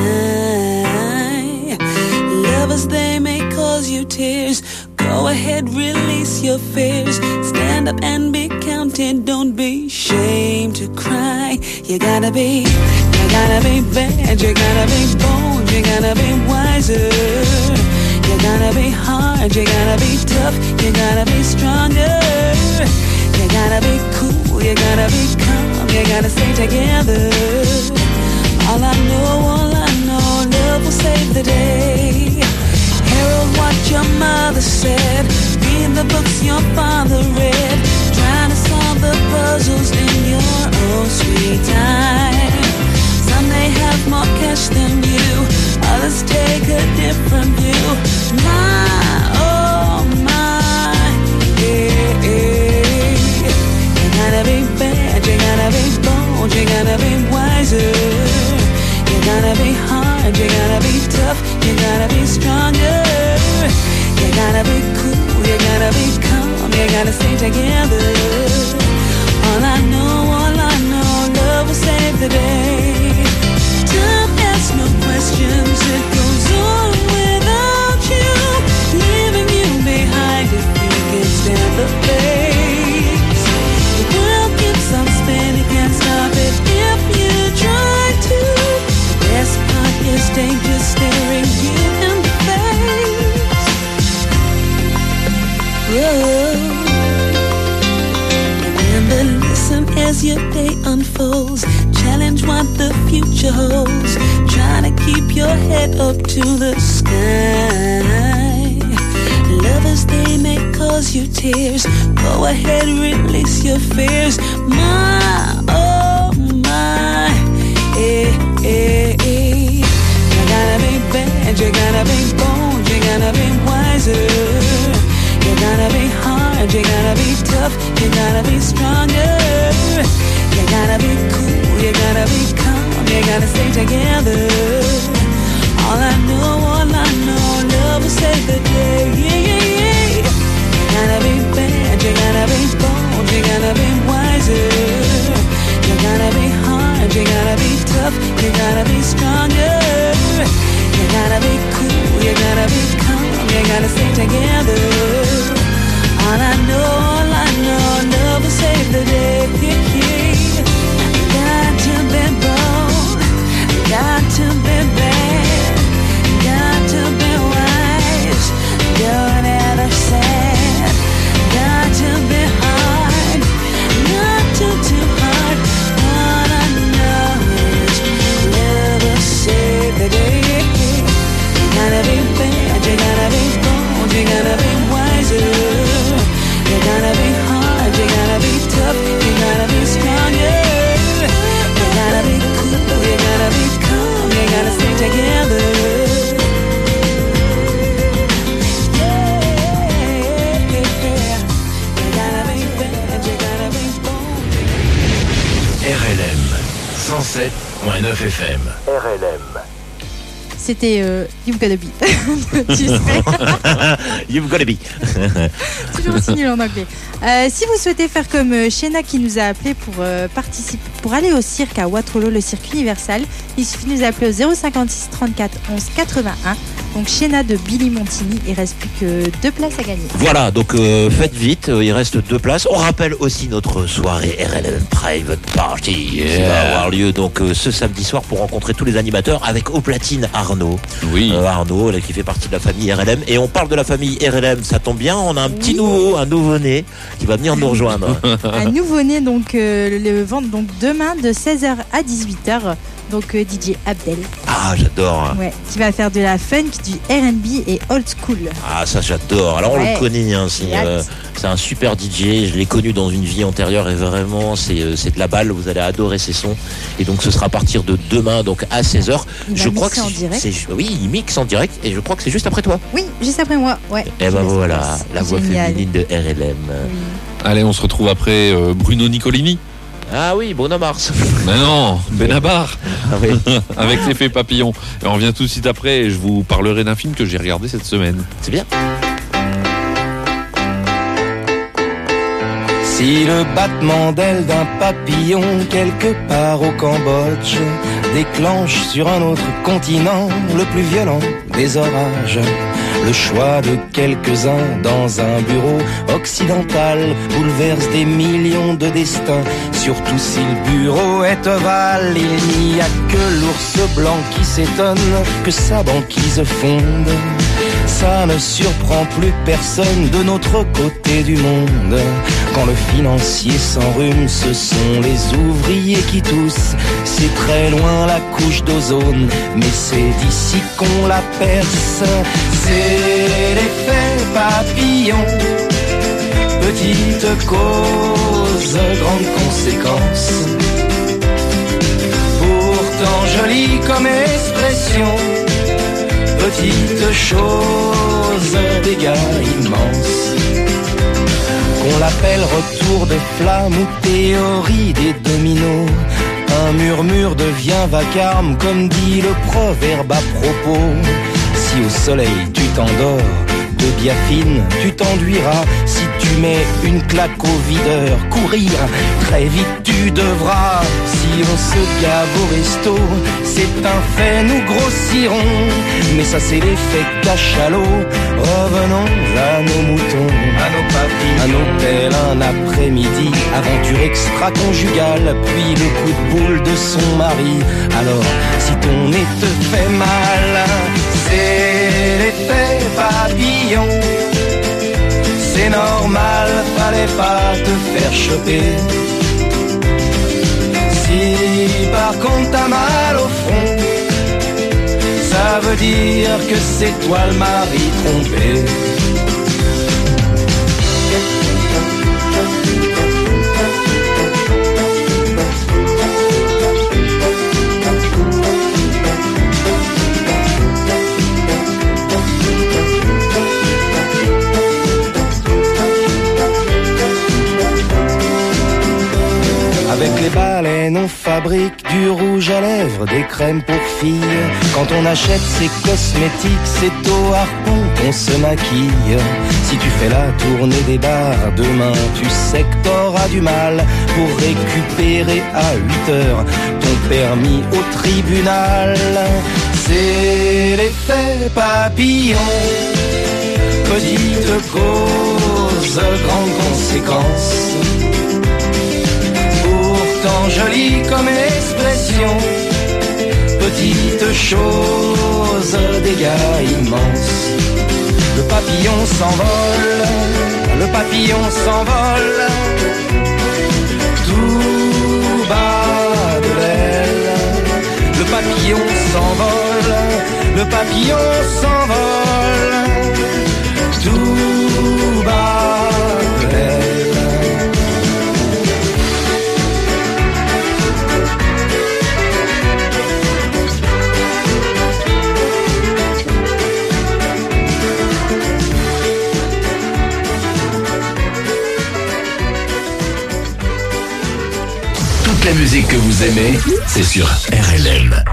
sky. Lovers, they may cause you tears. Go ahead, release your fears. Stand up and be counted. Don't be ashamed to cry. You gotta be, you gotta be bad. You gotta be bold. You gotta be wiser. You gotta be hard. You gotta be tough. You gotta be stronger. You gotta be cool. You gotta be calm. You gotta stay together. All I know, all I know, love will save the day. Herald what your mother said. Read the books your father read. Trying to solve the puzzles in your own sweet time. Some may have more cash than you. Others take a different view. My, oh my, yeah, yeah. You gotta be bad, you gotta be bold, you gotta be wiser. You gotta be hard, you gotta be tough, you gotta be stronger. You gotta be cool, you gotta be calm, you gotta stay together. All I know, all I know, love will save the day. Time asks no questions, it goes on without you, leaving you behind if you can stand the pace. The world keeps on spinning, can't stop it if you try to. The best part is danger staring you in the face. Whoa. Remember, listen as your day unfolds. Challenge what the future holds. Try to keep your head up to the sky. Lovers, they may cause you tears. Go ahead, release your fears. My, oh my, eh, eh, eh. You gotta be bad, you gotta be bold, you gotta be wiser. You gotta be hard, you gotta be tough, you gotta be stronger. You gotta be cool, you gotta be calm, you gotta stay together. All I know, all I know, love will save the day. Yeah, yeah, yeah. You gotta be bad, you gotta be bold, you gotta be wiser. You gotta be hard, you gotta be tough, you gotta be stronger. You gotta be cool, you gotta be calm, you gotta stay together. All I know, all I know, love will save the day. Yeah, yeah. Got to be bold, got to be bad, got to be wise, don't ever sad. Got to be hard, not too too hard. All I know is love will save the day. You gotta be bad, you gotta be bold, you gotta be wiser. You gotta be hard, you gotta be tough, you gotta be stronger. You gotta be cool, you gotta be calm, you gotta stay together. Yeah, yeah, yeah. You gotta be bad, you gotta be bold. R L M cent sept virgule neuf F M. R L M. C'était euh, You've Gotta Be. Tu sais. You've Gotta Be. Toujours aussi nul en anglais. Euh, si vous souhaitez faire comme euh, Shena qui nous a appelé pour euh, participer, pour aller au cirque à Waterloo, le cirque Universal, il suffit de nous appeler au zéro cinquante-six trente-quatre onze quatre-vingt-un. Donc Shena de Billy Montini, il reste plus que deux places à gagner. Voilà, donc euh, faites vite, euh, il reste deux places. On rappelle aussi notre soirée R L M Private Party yeah. qui va avoir lieu donc euh, ce samedi soir pour rencontrer tous les animateurs avec au platine Arnaud. Oui. Euh, Arnaud là, qui fait partie de la famille R L M. Et on parle de la famille R L M, ça tombe bien, on a un petit oui. nouveau, un nouveau-né qui va venir nous rejoindre. Un nouveau-né donc euh, le vendre donc demain de seize heures à dix-huit heures. Donc euh, D J Abdel. Ah, j'adore. Ouais, qui va faire de la funk, du R and B et old school. Ah, ça j'adore. Alors on ouais. le connaît, hein, c'est, euh, c'est un super D J. Je l'ai connu dans une vie antérieure et vraiment c'est, euh, c'est de la balle. Vous allez adorer ses sons. Et donc ce sera à partir de demain, donc à seize heures. Il je va crois que en c'est, direct. c'est, oui, il mixe en direct et je crois que c'est juste après toi. Oui, juste après moi. Ouais. Et ben voilà, la voix Génial. féminine de R L M. Oui. Allez, on se retrouve après euh, Bruno Nicolini. Ah oui, Bruno Mars. Mais non, Benabar. Ah oui. Avec l'effet papillon. Et on revient tout de suite après et je vous parlerai d'un film que j'ai regardé cette semaine. C'est bien. Si le battement d'aile d'un papillon quelque part au Cambodge déclenche sur un autre continent le plus violent des orages, le choix de quelques-uns dans un bureau occidental bouleverse des millions de destins, surtout si le bureau est ovale. Il n'y a que l'ours blanc qui s'étonne que sa banquise fonde. Ça ne surprend plus personne de notre côté du monde. Quand le financier s'enrhume, ce sont les ouvriers qui toussent. C'est très loin la couche d'ozone, mais c'est d'ici qu'on la perce. C'est l'effet papillon, petite cause, grande conséquence. Pourtant jolie comme expression, petite chose, dégâts immenses. Qu'on l'appelle retour des flammes ou théorie des dominos, un murmure devient vacarme comme dit le proverbe à propos. Si au soleil tu t'endors, de biafine tu t'enduiras. Si tu mets une claque au videur, courir très vite tu devras. Si on se gave au resto, c'est un fait, nous grossirons. Mais ça c'est l'effet cachalot. Revenons à nos moutons, à nos papilles, à nos pelles, un après-midi, aventure extra-conjugale, puis le coup de boule de son mari. Alors, si ton nez te fait mal, c'est l'effet papillon. C'est normal, fallait pas te faire choper. Si par contre t'as mal au front, ça veut dire que c'est toi le mari trompé. Avec les baleines on fabrique du rouge à lèvres, des crèmes pour filles. Quand on achète ses cosmétiques, c'est au harpon qu'on se maquille. Si tu fais la tournée des bars, demain tu sais que t'auras du mal pour récupérer à huit heures ton permis au tribunal. C'est l'effet papillon, petite cause, grande conséquence. Pourtant jolie comme expression, petite chose, dégâts immenses. Le papillon s'envole, le papillon s'envole, tout bas de l'aile. Le papillon s'envole, le papillon s'envole, tout bas de l'aile. La musique que vous aimez, c'est sur R L M.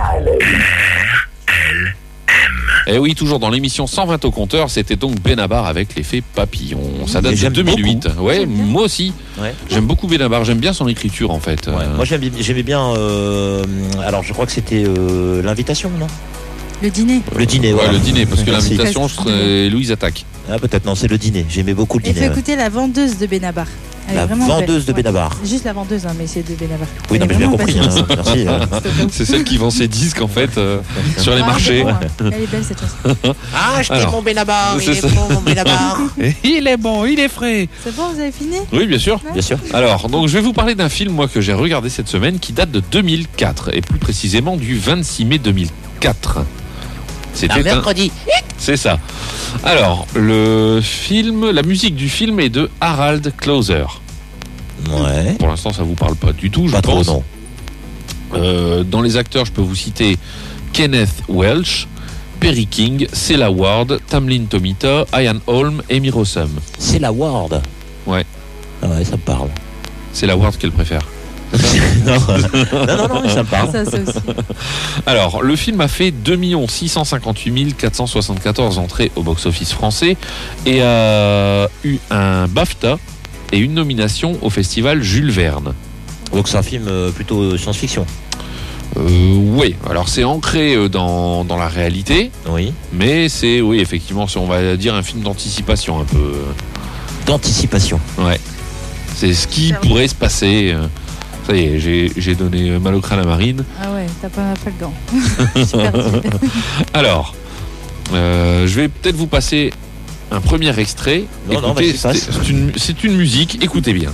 Et oui, toujours dans l'émission cent vingt au compteur, c'était donc Benabar avec l'effet papillon. Ça date de deux mille huit. Beaucoup. Ouais, moi aussi. Ouais. J'aime beaucoup Benabar, j'aime bien son écriture en fait. Ouais. Euh... Moi j'aimais, j'aimais bien. Euh... Alors je crois que c'était euh, l'invitation, non ? Le dîner. Le dîner, ouais. Voilà. Le dîner, parce que l'invitation, c'est Louise Attaque. Ah, peut-être non, c'est le dîner. J'aimais beaucoup le Et dîner. Il faut écouter la vendeuse de Benabar. Elle la vendeuse belle. de Benabar. Ouais. Juste la vendeuse, hein, mais c'est de Benabar. Oui, non, mais j'ai bien compris. Hein, merci. C'est celle qui vend ses disques en fait euh, sur les ah, marchés. Bon, hein. Elle est belle cette chanson. Ah, achetez mon Benabar, il est bon mon Benabar. Il est bon, il est frais. C'est bon, vous avez fini ? Oui, bien sûr. Ouais. Bien sûr. Alors, donc je vais vous parler d'un film moi que j'ai regardé cette semaine qui date de deux mille quatre et plus précisément du vingt-six mai deux mille quatre. C'était un mercredi. Un... C'est ça. Alors, le film, la musique du film est de Harald Klauser. Ouais. Pour l'instant, ça vous parle pas du tout, je pas pense. Trop, non. Euh, dans les acteurs, je peux vous citer Kenneth Welch, Perry King, Cella Ward, Tamlin Tomita, Ian Holm, Amy Rossum. Cella Ward. Ouais. Ah ouais, ça me parle. Cella Ward qu'elle préfère. non, non, non, non, ça me parle. Ça, ça aussi. Alors, le film a fait deux millions six cent cinquante-huit mille quatre cent soixante-quatorze entrées au box-office français et a eu un BAFTA et une nomination au festival Jules Verne. Donc c'est un film euh, plutôt science-fiction. Euh, oui, alors c'est ancré euh, dans, dans la réalité, Oui. mais c'est, oui, effectivement, c'est, on va dire un film d'anticipation un peu. D'anticipation. Ouais. C'est ce qui pourrait se passer. euh, Ça y est, j'ai, j'ai donné mal au crâne à Marine. Ah ouais, t'as pas, pas le gant. Super dur. Alors, euh, je vais peut-être vous passer un premier extrait. Non, non, Écoutez, vas-y, passe. c'est, c'est une, c'est une musique, écoutez bien.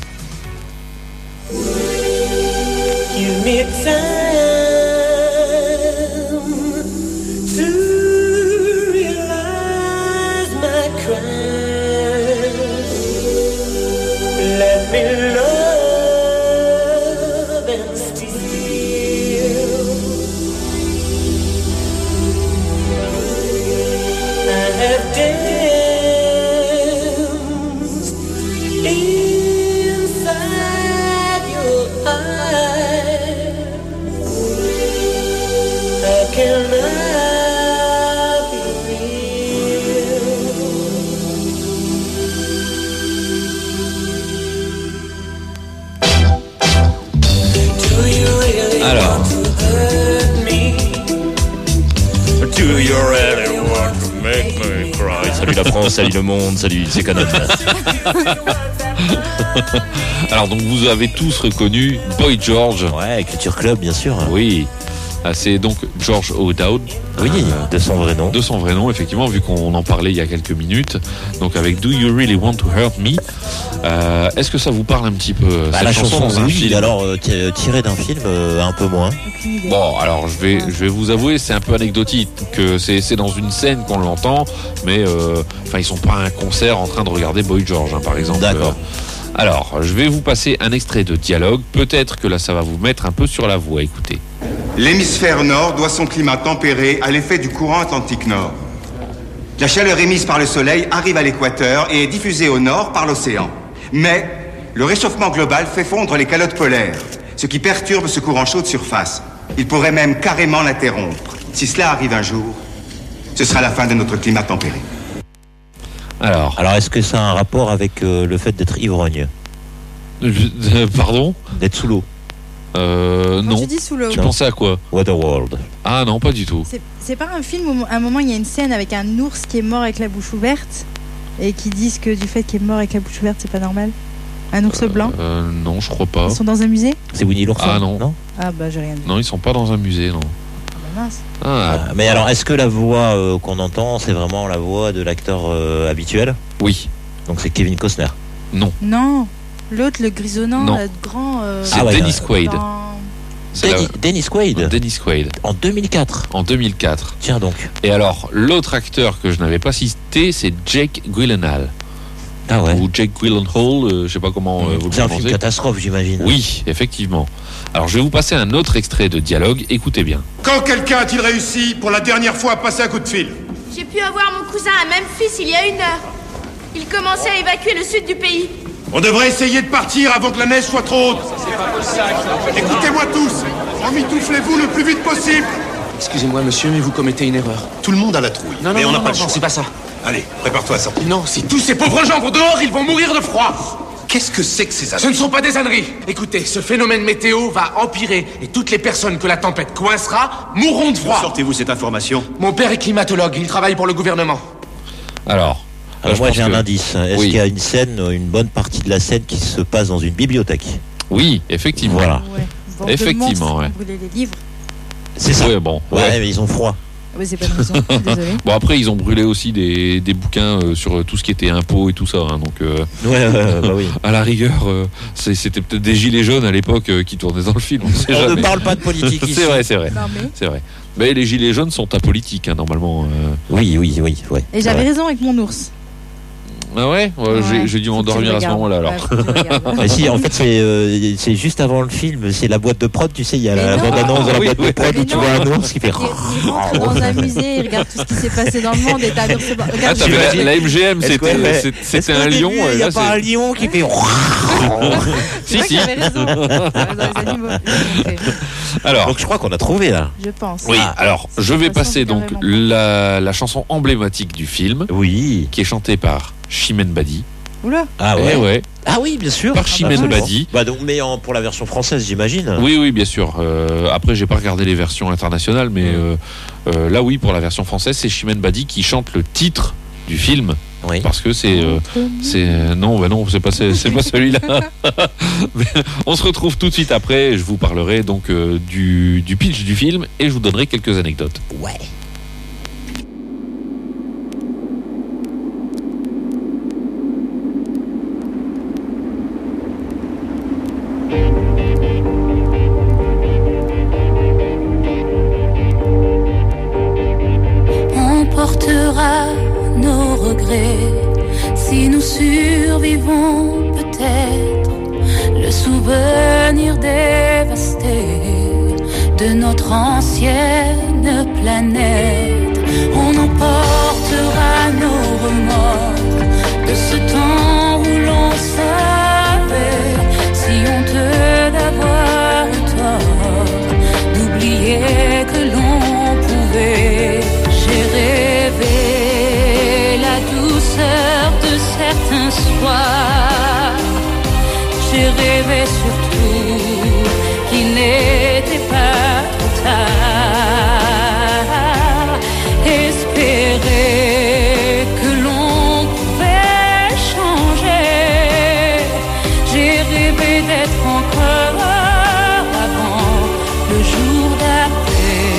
Give me time to realize my crime. Let me love and steal. I have danced inside your eyes. How can I be real? Do you really Alors. want to hurt me? Do you really want to make me cry? Salut la France, salut le monde, salut, c'est Canon. Alors, donc, vous avez tous reconnu Boy George. Ouais, Culture Club, bien sûr. Oui. Ah, c'est donc George O'Dowd. Oui, Euh, de son vrai nom. De son vrai nom, effectivement, vu qu'on en parlait il y a quelques minutes. Donc avec Do You Really Want to Hurt Me? Euh, est-ce que ça vous parle un petit peu Bah, cette la chanson, dans un oui, film alors euh, t- tirée d'un film, euh, un peu moins. Aucune idée. Bon, alors je vais, je vais vous avouer, c'est un peu anecdotique. Que c'est, c'est dans une scène qu'on l'entend, mais euh, enfin ils sont pas à un concert en train de regarder Boy George, hein, par exemple. D'accord. Euh, alors, je vais vous passer un extrait de dialogue. Peut-être que là, ça va vous mettre un peu sur la voie. Écoutez. L'hémisphère nord doit son climat tempéré à l'effet du courant Atlantique Nord. La chaleur émise par le soleil arrive à l'équateur et est diffusée au nord par l'océan. Mais le réchauffement global fait fondre les calottes polaires, ce qui perturbe ce courant chaud de surface. Il pourrait même carrément l'interrompre. Si cela arrive un jour, ce sera la fin de notre climat tempéré. Alors, Alors, est-ce que ça a un rapport avec euh, le fait d'être ivrogne? je- pardon D'être sous l'eau? euh, Quand Non. tu dis sous l'eau, Tu pensais à quoi? Waterworld. Ah non, pas du tout. c'est, c'est pas un film où à un moment il y a une scène avec un ours qui est mort avec la bouche ouverte et qui disent que du fait qu'il est mort avec la bouche ouverte c'est pas normal? Un ours blanc? Euh, non, je crois pas. Ils sont dans un musée? C'est Winnie l'ourson? Ah non. non Ah bah j'ai rien dit. Non, ils sont pas dans un musée, non. Ah bah mince. Ah, Ah, mais alors, est-ce que la voix euh, qu'on entend, c'est vraiment la voix de l'acteur euh, habituel? oui. Donc c'est Kevin Costner. Non. Non, l'autre le grisonnant, Non. le grand. euh, C'est Ah ouais, Dennis euh, Quaid. dans- C'est Dennis, Dennis Quaid, la... Dennis Quaid. en deux mille quatre. En deux mille quatre. Tiens donc. Et alors, l'autre acteur que je n'avais pas cité, c'est Jake Gyllenhaal. Ah ouais. Ou Jake Gyllenhaal, euh, je sais pas comment euh, vous le C'est un film prononcez. catastrophe, j'imagine. Oui, effectivement. Alors, je vais vous passer un autre extrait de dialogue. Écoutez bien. Quand quelqu'un a-t-il réussi pour la dernière fois à passer un coup de fil? J'ai pu avoir mon cousin à Memphis il y a une heure. Il commençait à évacuer le sud du pays. On devrait essayer de partir avant que la neige soit trop haute. Écoutez-moi tous, emmitouflez-vous le plus vite possible. Excusez-moi, monsieur, mais vous commettez une erreur. Tout le monde a la trouille, Non, non, mais on non, n'a non, pas le non, choix. c'est pas ça. Allez, prépare-toi à sortir. Non, si tous ces pauvres gens vont dehors, ils vont mourir de froid. Qu'est-ce que c'est que ces Ce affaires? ne sont pas des âneries. Écoutez, ce phénomène météo va empirer et toutes les personnes que la tempête coincera mourront de froid. Sortez-vous cette information? Mon père est climatologue, il travaille pour le gouvernement. Alors, Alors je moi pense j'ai un que- indice. Est-ce Oui. qu'il y a une scène, une bonne partie de la scène qui se passe dans une bibliothèque? Oui, effectivement. Voilà. Ouais. Bande de Effectivement, monstres qui ouais. ont brûlé les livres. C'est ça. Ouais, bon. Ouais, ouais. mais ils ont froid. Ah ouais, c'est pas une raison, je suis désolée. Bon, après, ils ont brûlé aussi des, des bouquins euh, sur euh, tout ce qui était impôts et tout ça. hein, donc, euh, Ouais, ouais, ouais, bah oui. à la rigueur, euh, c'est- c'était peut-être des gilets jaunes à l'époque euh, qui tournaient dans le film. On, sait On jamais. ne parle pas de politique ici. C'est vrai, c'est vrai. Non, mais- C'est vrai. Mais les gilets jaunes sont apolitiques, hein, normalement. euh. Oui, oui, oui. Ouais. Et j'avais raison avec mon ours. Ah ouais, ouais, Ouais, j'ai, j'ai dû faut que tu m'endormir le à ce regardes. moment-là alors. Ouais, faut que tu le regardes. Ah, si, en fait, c'est euh, c'est juste avant le film, c'est la boîte de prod, tu sais, il y a Mais la non. bande-annonce de la Oui, boîte oui. de prod Mais où tu non. vois un ours qui fait. Il rentre dans un musée, il regarde tout ce qui s'est passé dans le monde et t'as l'ours. Ah, Regarde, t'avais la, j'imagine- la M G M, Est-ce c'était, que- ouais. c'est- Est-ce c'était qu'au un début, lion. Il et n'y a là, pas un c'est- lion qui fait. C'est Si, vrai si. que j'avais raison. T'as raison, les animaux. Ok, Alors, Donc je crois qu'on a trouvé là. je pense. oui, alors je vais De toute façon, passer c'est donc carrément la, la chanson emblématique du film Oui. qui est chantée par Chimène Badi. Oula. Ah ouais. Eh ouais. Ah oui, bien sûr. Par Chimène Ah bah, Badi. Bah donc, mais en, pour la version française, j'imagine. Oui, oui, bien sûr. Euh, après, j'ai pas regardé les versions internationales, mais euh, euh, là, oui, pour la version française, c'est Chimène Badi qui chante le titre du film. Oui. Parce que c'est, euh, c'est non, bah non, c'est pas, c'est, c'est pas celui-là. Mais on se retrouve tout de suite après. Je vous parlerai donc euh, du, du pitch du film et je vous donnerai quelques anecdotes. Ouais. On portera nos regrets si nous survivons peut-être le souvenir dévasté de notre ancienne planète. On emportera nos remords de ce temps où l'on savait si honteux d'avoir eu tort, d'oublier que l'on pouvait. J'ai rêvé la douceur de certains soirs. J'ai rêvé surtout qu'il n'était pas trop tard. Espérer que l'on pouvait changer. J'ai rêvé d'être encore avant le jour d'après.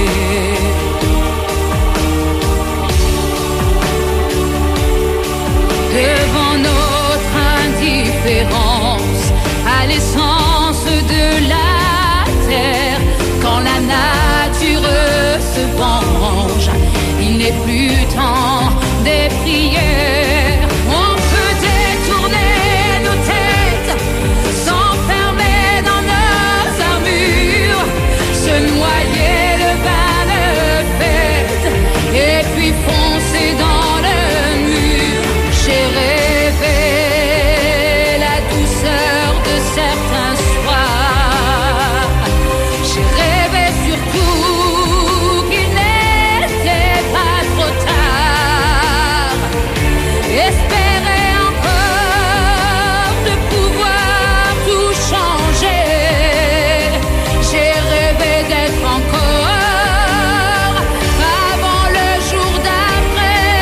Devant notre indifférence à l'essence de la terre, quand la nature se venge, il n'est plus temps des prières. On peut détourner nos têtes, s'enfermer dans nos armures, se noyer le bain de fête et puis foncer dans le mur. J'ai rêvé la douceur de certains soirs. J'ai rêvé surtout qu'il n'était pas trop tard. Espérer encore de pouvoir tout changer. J'ai rêvé d'être encore avant le jour d'après.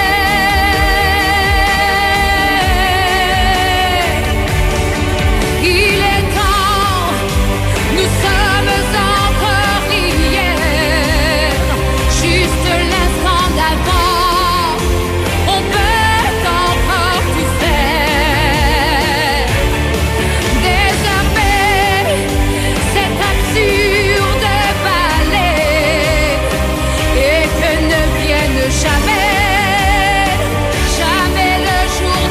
Il est temps, nous sommes encore hier, juste l'instant d'avant, on peut encore tout faire. Désormais, cet absurde ballet, et que ne vienne jamais, jamais le jour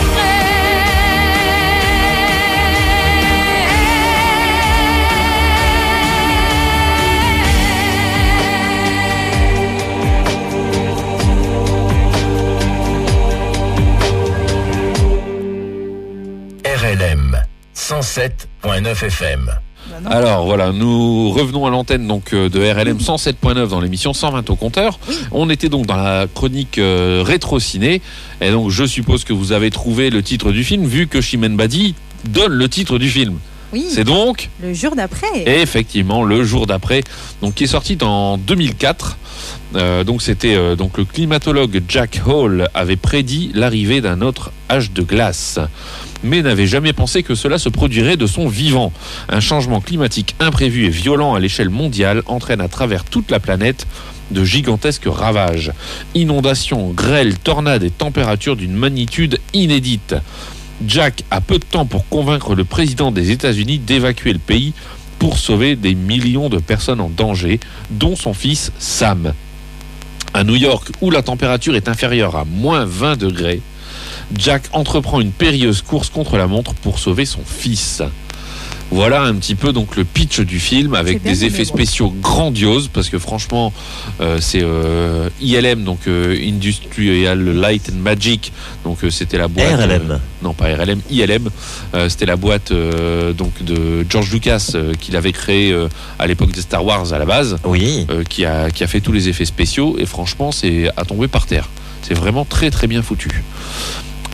R L M cent sept virgule neuf F M. Alors voilà, nous revenons à l'antenne donc euh, de R L M cent sept virgule neuf dans l'émission cent vingt au compteur. On était donc dans la chronique euh, rétro ciné et donc je suppose que vous avez trouvé le titre du film vu que Chimène Badi donne le titre du film. Oui. C'est donc Le jour d'après. et effectivement le jour d'après, donc qui est sorti en deux mille quatre. Euh, donc c'était euh, donc le climatologue Jack Hall avait prédit l'arrivée d'un autre âge de glace, mais n'avait jamais pensé que cela se produirait de son vivant. Un changement climatique imprévu et violent à l'échelle mondiale entraîne à travers toute la planète de gigantesques ravages. Inondations, grêles, tornades et températures d'une magnitude inédite. Jack a peu de temps pour convaincre le président des États-Unis d'évacuer le pays pour sauver des millions de personnes en danger, dont son fils Sam. À New York, où la température est inférieure à moins vingt degrés, Jack entreprend une périlleuse course contre la montre pour sauver son fils. Voilà un petit peu donc le pitch du film avec bien, des effets mais- spéciaux grandioses parce que franchement euh, c'est euh, I L M donc euh, Industrial Light and Magic, donc euh, c'était la boîte R L M. euh, non pas R L M, I L M, euh, c'était la boîte euh, donc de George Lucas euh, qu'il avait créé euh, à l'époque des Star Wars à la base, Oui. euh, qui a qui a fait tous les effets spéciaux et franchement c'est à tomber par terre. C'est vraiment très très bien foutu.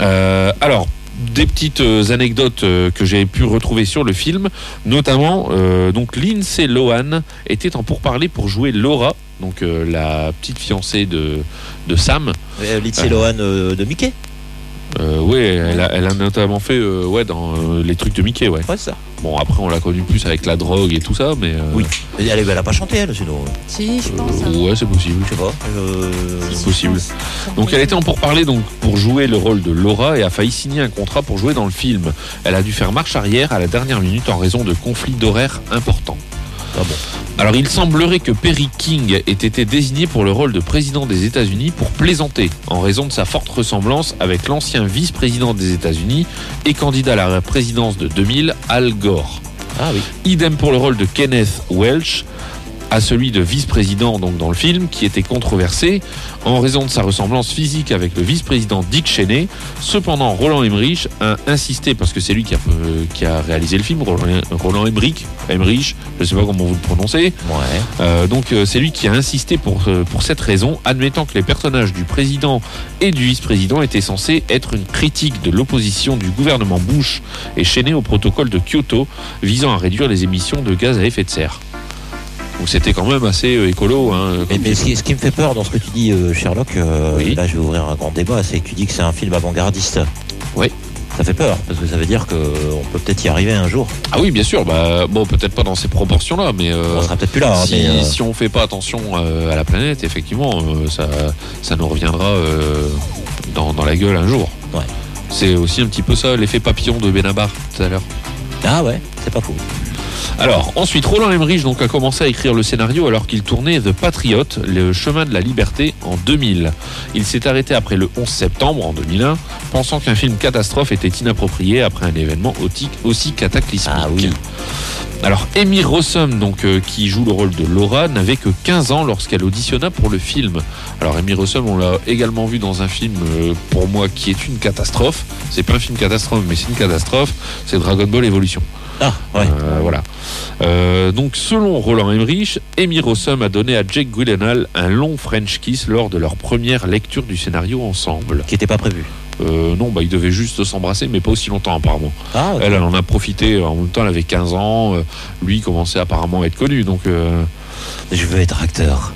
Euh, alors, des petites anecdotes que j'ai pu retrouver sur le film, notamment euh, donc Lindsay Lohan était en pourparlers pour jouer Laura, donc euh, la petite fiancée de, de Sam. Euh, Lindsay Lohan euh, de Mickey. Euh, oui, elle a, elle a notamment fait euh, ouais, dans euh, les trucs de Mickey, ouais. Ouais, ça. Bon, après, on l'a connue plus avec la drogue et tout ça, mais. Euh... Oui. Elle, elle a pas chanté, elle, sinon. Si, je pense. Euh, ouais, c'est possible. Je sais pas. Euh... C'est possible. Donc, elle était en pourparlers donc, pour jouer le rôle de Laura et a failli signer un contrat pour jouer dans le film. Elle a dû faire marche arrière à la dernière minute en raison de conflits d'horaires importants. Ah bon. Alors, il semblerait que Perry King ait été désigné pour le rôle de président des États-Unis pour plaisanter, en raison de sa forte ressemblance avec l'ancien vice-président des États-Unis et candidat à la présidence de deux mille, Al Gore. Ah oui. Idem pour le rôle de Kenneth Welch, à celui de vice-président donc dans le film, qui était controversé en raison de sa ressemblance physique avec le vice-président Dick Cheney. Cependant, Roland Emmerich a insisté, parce que c'est lui qui a, euh, qui a réalisé le film, Roland, Roland Emmerich, Emmerich, je ne sais pas comment vous le prononcez. Ouais. Euh, donc euh, c'est lui qui a insisté pour, euh, pour cette raison, admettant que les personnages du président et du vice-président étaient censés être une critique de l'opposition du gouvernement Bush et Cheney au protocole de Kyoto visant à réduire les émissions de gaz à effet de serre. Donc c'était quand même assez euh, écolo. Hein, mais mais ce, qui, ce qui me fait peur dans ce que tu dis, euh, Sherlock, euh, oui. là je vais ouvrir un grand débat, c'est que tu dis que c'est un film avant-gardiste. Oui. Ça fait peur, parce que ça veut dire qu'on peut peut-être y arriver un jour. Ah oui, bien sûr. Bah, bon, peut-être pas dans ces proportions-là, mais euh, on sera peut-être plus là. Hein, si, mais euh... si on fait pas attention euh, à la planète, effectivement, euh, ça, ça nous reviendra euh, dans, dans la gueule un jour. Ouais. C'est aussi un petit peu ça, l'effet papillon de Benabar tout à l'heure. Ah ouais, c'est pas faux. Alors, ensuite, Roland Emmerich donc, a commencé à écrire le scénario alors qu'il tournait The Patriot, le chemin de la liberté, en deux mille. Il s'est arrêté après le onze septembre, en deux mille un, pensant qu'un film catastrophe était inapproprié après un événement aussi cataclysmique. Ah oui. Alors, Amy Rossum, donc, euh, qui joue le rôle de Laura, n'avait que quinze ans lorsqu'elle auditionna pour le film. Alors, Amy Rossum, on l'a également vu dans un film, euh, pour moi, qui est une catastrophe. C'est pas un film catastrophe, mais c'est une catastrophe. C'est Dragon Ball Evolution. Ah, ouais. Euh, voilà. Euh, donc, selon Roland Emmerich, Amy Rossum a donné à Jake Gyllenhaal un long French kiss lors de leur première lecture du scénario ensemble. Qui n'était pas prévu. Euh, non, bah, ils devaient juste s'embrasser, mais pas aussi longtemps apparemment. Ah, okay. Elle, elle en a profité. En même temps, elle avait quinze ans. Euh, lui, il commençait apparemment à être connu. Donc, euh... je veux être acteur.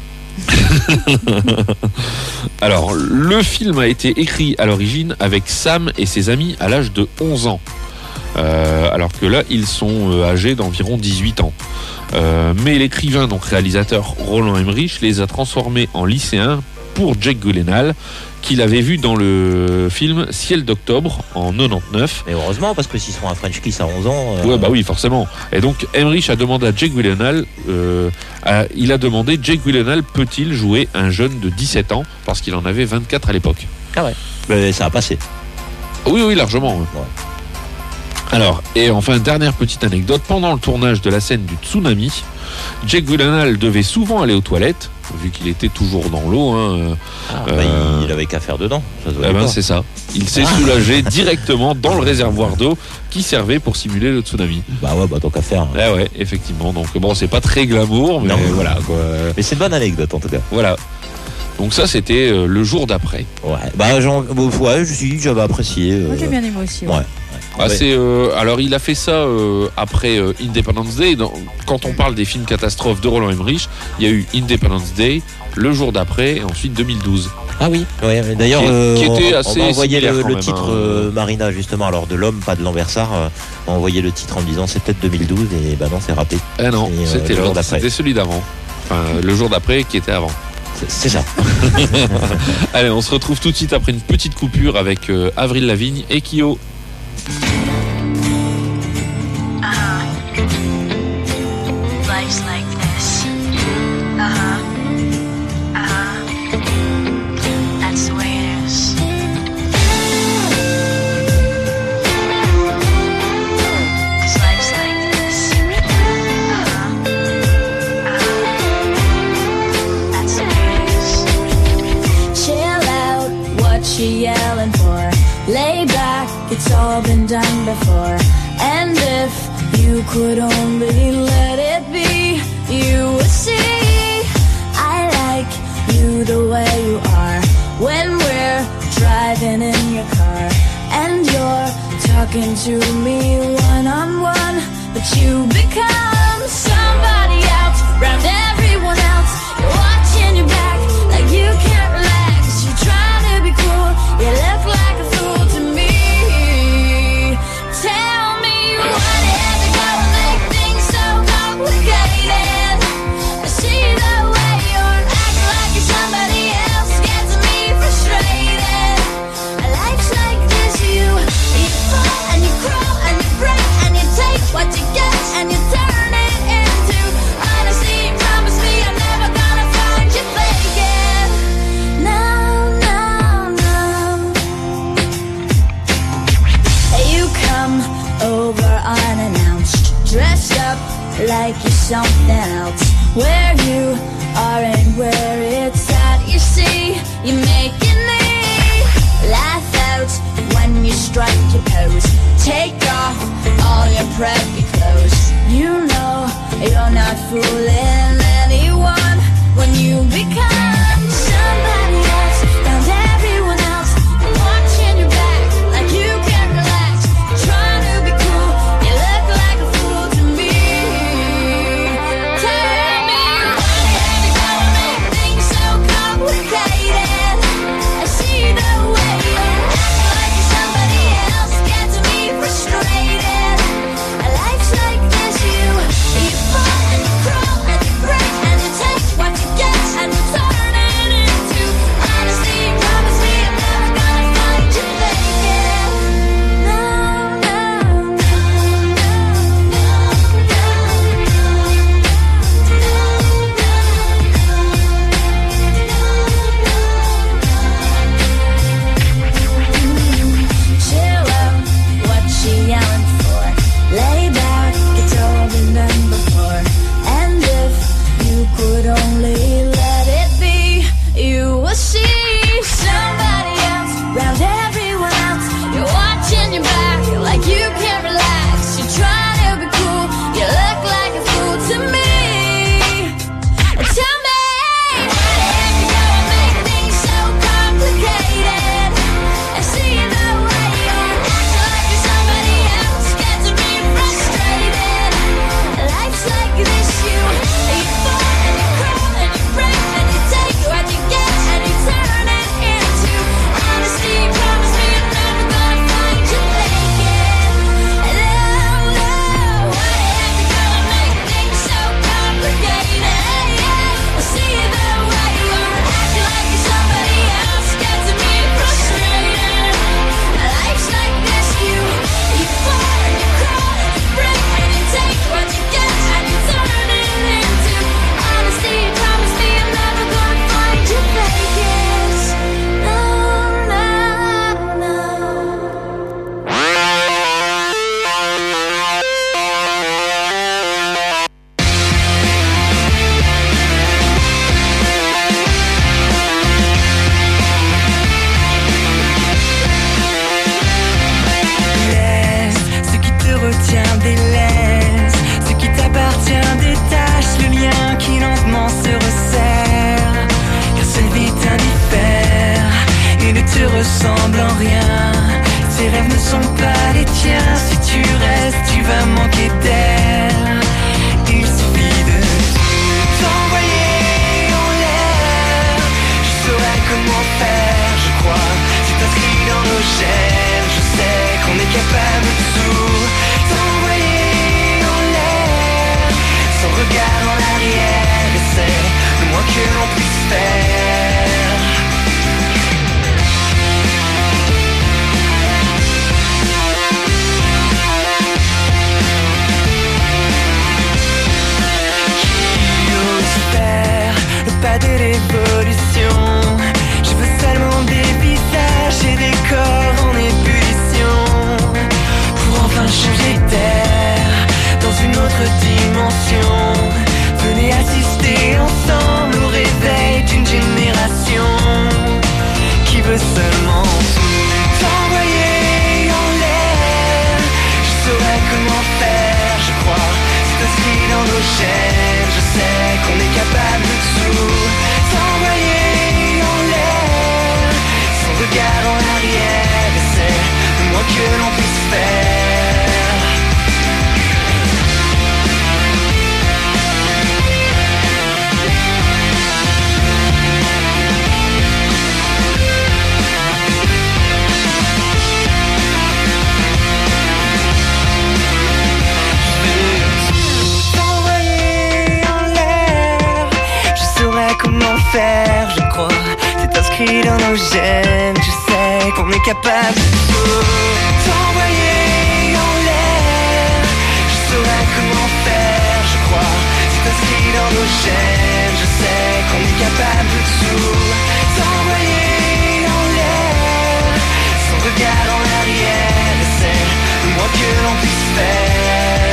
Alors, le film a été écrit à l'origine avec Sam et ses amis à l'âge de onze ans. Euh, alors que là, ils sont euh, âgés d'environ dix-huit ans. Euh, mais l'écrivain, donc réalisateur Roland Emmerich, les a transformés en lycéens pour Jake Gyllenhaal, qu'il avait vu dans le film Ciel d'octobre en quatre-vingt-dix-neuf. Mais heureusement, parce que s'ils sont un French Kiss à onze ans... Euh... Ouais, bah oui, forcément. Et donc, Emmerich a demandé à Jake Gyllenhaal, euh, à, il a demandé, Jake Gyllenhaal peut-il jouer un jeune de dix-sept ans, parce qu'il en avait vingt-quatre à l'époque. Ah ouais. Mais ça a passé. Oui, oui, largement. Ouais. Alors, et enfin, dernière petite anecdote, pendant le tournage de la scène du tsunami, Jake Gyllenhaal devait souvent aller aux toilettes, vu qu'il était toujours dans l'eau. Hein, ah, bah, euh, il avait qu'à faire dedans. Ça se eh ben, c'est ça. Il s'est ah. soulagé directement dans le réservoir d'eau qui servait pour simuler le tsunami. Bah ouais, bah tant qu'à faire. Hein. Ah ouais, effectivement. Donc bon, c'est pas très glamour, mais non, voilà. Quoi. Mais c'est une bonne anecdote en tout cas. Voilà. Donc ça, c'était euh, le jour d'après. Ouais. Bah j'en, ouais, je suis, j'avais apprécié. Euh... Moi, j'ai bien aimé aussi. Ouais. ouais. Ah, c'est, euh, alors il a fait ça euh, après euh, Independence Day. Dans, quand on parle des films catastrophes de Roland Emmerich, il y a eu Independence Day, le jour d'après et ensuite deux mille douze. Ah oui, ouais, d'ailleurs qui, euh, qui était on, assez on m'a envoyé le, le même, titre hein. euh, Marina justement, alors de l'homme, pas de Lambersart, euh, on m'a envoyé le titre en me disant c'est peut-être deux mille douze et bah non, c'est raté. Ah non, et, c'était, euh, c'était celui d'avant. Enfin, le jour d'après qui était avant. C'est, c'est ça. Allez, on se retrouve tout de suite après une petite coupure avec euh, Avril Lavigne et Kyo. Life's like this. Uh-huh. Uh-huh. That's the way it is. Cause life's like this. Uh-huh. Uh-huh. That's the way it is. Chill out, what you yelling for? Lay back, it's all been done before. And if you could only let it be, you would see I like you the way you are. When we're driving in your car, you're talking to me one on one, but you become somebody else around everyone else. You're watching your back like you can't relax. You're trying to be cool, you look like a fool to me. Tell me what is it gonna make things so complicated? I see the way you're acting like you're somebody else gets me frustrated. A life's like this, you you fall and you crawl and you break and you take what you get and you turn it into honesty. Promise me I'm never gonna find you faking. No, no, no. You come over unannounced, dressed up like you're something else. Where you are and where it's at, you see, you're making me laugh out when you strike your pose. Take off all your preppy clothes. You know you're not fooling anyone when you become somebody else around everyone else. You're watching your back like you can't relax. You're trying to be cool, you look like a fool to me. Tell me what is it gonna make things so complicated? I see the way you're acting like you're somebody else gets me frustrated. A life's like this, you you fall and you crawl and you break and you take what you get and you turn it into honesty. Promise me I'm never gonna find you faking. No, no, no, chill out, what she yelling for? Lay back, it's older than before. And if you could only let it be, you will see somebody else around everyone else. You're watching your back like you can't relax. You're trying to be cool, you look like a fool to me. Tell me, what is it gonna make things so complicated? I see the way you're acting like you're somebody else gets me frustrated. Life's like this, you you fall and you crawl and you break and you take what you get and you turn it into honesty. Promise me I'm never gonna find you faking. No, no, what is it gonna make things so complicated? I see the way you're acting like you're somebody else gets me frustrated. Life's like this, you you fall and you crawl and you break and you take what you get and you turn it into honesty. Promise me I'm never gonna find you faking. No, no, no. Laisse ce qui te retient, délaisse ce qui t'appartient, détache le lien qui lentement se resserre. Car cette vie t'indiffère et ne te ressemble en rien. Tes rêves ne sont pas les tiens. Si tu restes, tu vas manquer d'air. Il suffit de t'envoyer en l'air. Je saurais comment faire, je crois. C'est inscrit dans nos gènes. Je sais qu'on est capable de tout. T'envoyer en l'air, sans regard en arrière. Et c'est le moins que l'on puisse faire. Qui ose faire le pas de l'évolution? Je veux seulement des visages et des corps en ébullition, pour enfin changer d'air dans une autre dimension. Venez assister ensemble au réveil d'une génération qui veut seulement t'envoyer en l'air. Je saurais comment faire, je crois. C'est inscrit dans nos gènes. Je sais qu'on est capable de tout. T'envoyer en l'air, sans regard en arrière. Et c'est le moins que l'on nous gêne, je sais qu'on est capable de tout t'envoyer en l'air. Je saurais comment faire, je crois. C'est inscrit dans nos gènes, je sais qu'on est capable de tout t'envoyer en l'air. Sans regard en arrière, et c'est le moins que l'on puisse faire.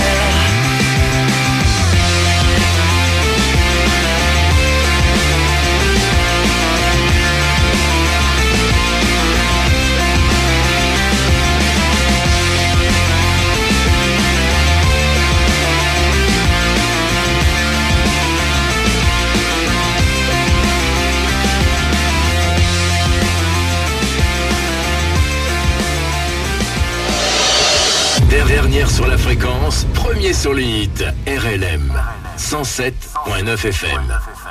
Dernière sur la fréquence, premier sur les hits, R L M, cent sept virgule neuf F M.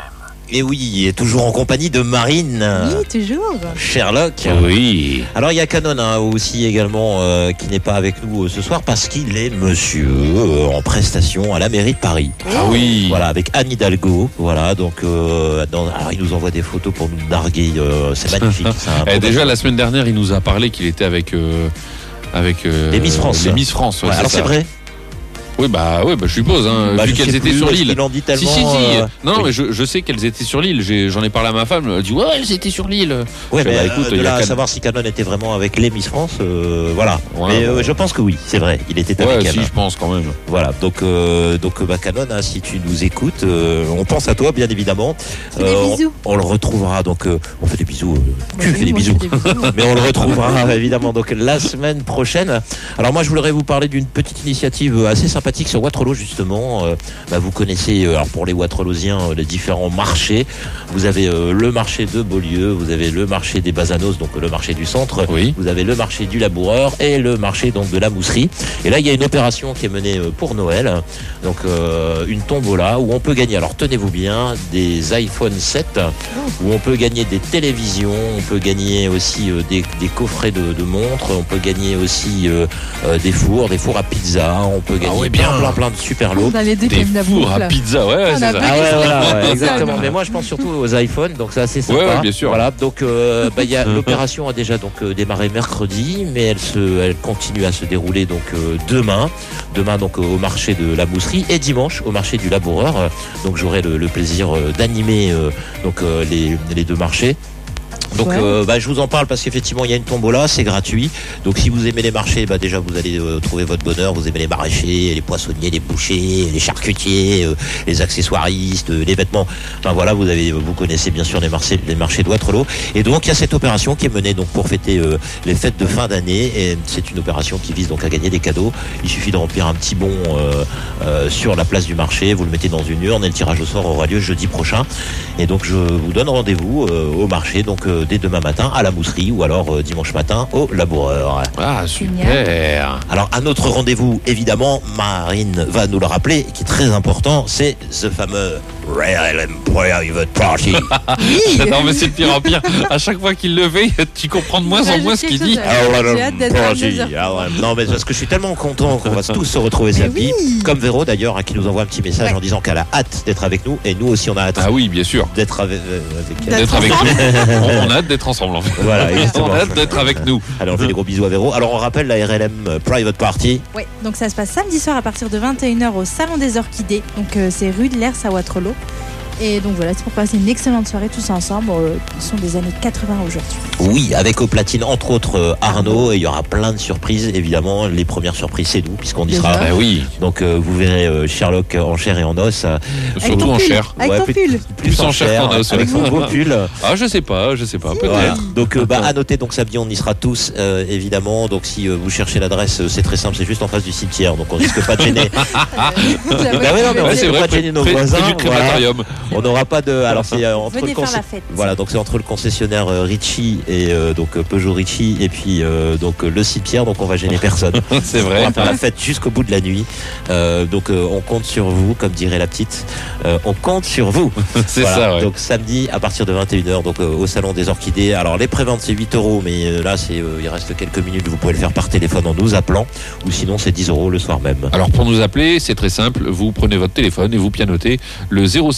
Et oui, et toujours en compagnie de Marine. Oui, toujours. Sherlock. Oui. Alors il y a Canon hein, aussi également euh, qui n'est pas avec nous euh, ce soir parce qu'il est monsieur euh, en prestation à la mairie de Paris. Ah oui. Voilà, avec Anne Hidalgo. Voilà, donc euh, dans, alors, il nous envoie des photos pour nous narguer. Euh, c'est magnifique. c'est un Eh, beau déjà bâtiment. la semaine dernière, il nous a parlé qu'il était avec euh, avec euh, Les Miss France. Les Miss France. Ouais, Ouais, alors ça. c'est vrai. Oui, bah, oui, bah, je suppose, hein, Bah, vu je qu'elles sais étaient plus, sur parce l'île. qu'ils l'ont dit Si, si, si. tellement, euh, Non, oui. mais je, je sais qu'elles étaient sur l'île. J'ai- J'en ai parlé à ma femme. Elle a dit, ouais, elles étaient sur l'île. Ouais, Je mais fais, euh, bah, écoute, de il y a là à Can- savoir si Canon était vraiment avec les Miss France, euh, voilà. Ouais, mais euh, bon. je pense que oui, c'est vrai, il était Ouais, avec si, elle. je pense quand même. Voilà, donc euh, donc bah, Canon, hein, si tu nous écoutes, euh, on pense à toi bien évidemment. Fais des on, bisous. on le retrouvera donc euh, on fait des bisous. euh, tu Oui, fais des moi, je bisous. fais des bisous. Mais on le retrouvera évidemment donc la semaine prochaine. Alors moi je voudrais vous parler d'une petite initiative assez sympathique sur Waterloo justement. Euh, bah, vous connaissez euh, alors pour les Waterloosiens euh, les différents marchés. Vous avez euh, le marché de Beaulieu, vous avez le marché des Bazanos, donc le marché du centre. Oui. Vous avez le marché du Laboureur et le marché donc de la Mousserie. Et là il y a une opération qui est menée euh, pour Noël. Donc euh, une tombola où on peut gagner, alors tenez-vous bien, des iPhone sept, où on peut gagner des télévisions, on peut gagner aussi euh, des, des coffrets de, de montres, on peut gagner aussi euh, euh, des fours, des fours à pizza, on peut gagner ouais, plein, bien. plein plein de super lots. On a les deux qui Des aiment la fours bouffe, à là. pizza, ouais, ouais, On c'est a ça. pas- Ah ouais, voilà, ouais, Ça, exactement. non. Mais moi, je pense surtout aux iPhones, donc c'est assez sympa. Ouais, ouais, bien sûr. Voilà, donc euh, bah, il y a l'opération a déjà donc euh, démarré mercredi, mais elle se, elle continue à se dérouler donc euh, demain, demain donc au marché de la Mousserie et dimanche au marché du Laboureur. Euh, Donc j'aurai le, le plaisir euh, d'animer euh, donc euh, les, les deux marchés. Donc Ouais. euh, bah, je vous en parle parce qu'effectivement il y a une tombola, c'est gratuit. Donc si vous aimez les marchés, bah, déjà vous allez euh, trouver votre bonheur. Vous aimez les maraîchers, les poissonniers, les bouchers, les charcutiers, euh, les accessoiristes, euh, les vêtements. Enfin voilà, vous avez, vous connaissez bien sûr les marchés, les marchés de Waterloo. Et donc il y a cette opération qui est menée donc pour fêter euh, les fêtes de fin d'année. Et c'est une opération qui vise donc à gagner des cadeaux. Il suffit de remplir un petit bon euh, euh, sur la place du marché. Vous le mettez dans une urne et le tirage au sort aura lieu jeudi prochain. Et donc je vous donne rendez-vous euh, au marché donc euh, dès demain matin à la Mousserie ou alors euh, dimanche matin au Laboureur. Ah, super. Alors un autre rendez-vous évidemment, Marine va nous le rappeler, qui est très important, c'est ce fameux R L M Private Party. Non, mais c'est de pire en pire. À chaque fois qu'il le fait, tu comprends de moins en moins ce qu'il dit. R J'ai hâte d'être à deux heures. Ah ouais, non mais parce que je suis tellement content qu'on va tous se retrouver samedi, comme Véro d'ailleurs hein, qui nous envoie un petit message Ouais. en disant qu'elle a hâte d'être avec nous et nous aussi on a hâte Ah oui, bien sûr. d'être avec, euh, avec elle. D'être avec nous. On a hâte d'être ensemble, en fait. Voilà, exactement. On a hâte d'être avec nous. Allez, on fait des gros bisous à Véro. Alors on rappelle la R L M Private Party. Ouais, donc ça se passe samedi soir à partir de vingt et une heures au Salon des Orchidées. Donc euh, c'est rue de l'Ers à Waterloo. Et donc voilà, c'est pour passer une excellente soirée tous ensemble. Euh, ce sont des années quatre-vingts aujourd'hui. Oui, avec au platine entre autres euh, Arnaud et il y aura plein de surprises évidemment. Les premières surprises c'est nous puisqu'on y sera. Bah oui. Donc euh, vous verrez euh, Sherlock en chair et en os. euh, Surtout ton en pull, chair. Avec Ouais, ton plus- pull. Plus en chair qu'en os, avec ouais. son beau pull. Ah, je sais pas, je sais pas, peut-être. Voilà. Donc euh, bah, à noter donc samedi on y sera tous euh, évidemment. Donc si euh, vous cherchez l'adresse euh, c'est très simple, c'est juste en face du cimetière. Donc on risque pas de gêner. Bah ouais, non, mais on Ouais, risque c'est vrai, pas de gêner nos près- près voisins. du voilà. crématorium. On n'aura pas de. Alors c'est euh, entre Venez le faire concé- la fête. Voilà, donc c'est entre le concessionnaire euh, Ritchie et euh, donc euh, Peugeot Ritchie et puis euh, donc euh, le cimetière. Donc on va gêner personne. C'est On vrai. va faire la fête jusqu'au bout de la nuit. Euh, donc euh, on compte sur vous, comme dirait la petite. Euh, on compte sur vous. C'est Voilà. ça, ouais. Donc samedi à partir de vingt et une heures, donc euh, au salon des Orchidées. Alors les préventes c'est huit euros, mais euh, là c'est euh, il reste quelques minutes. Vous pouvez le faire par téléphone en nous appelant, ou sinon c'est dix euros le soir même. Alors pour nous appeler, c'est très simple. Vous prenez votre téléphone et vous pianotez le zéro cinquante-six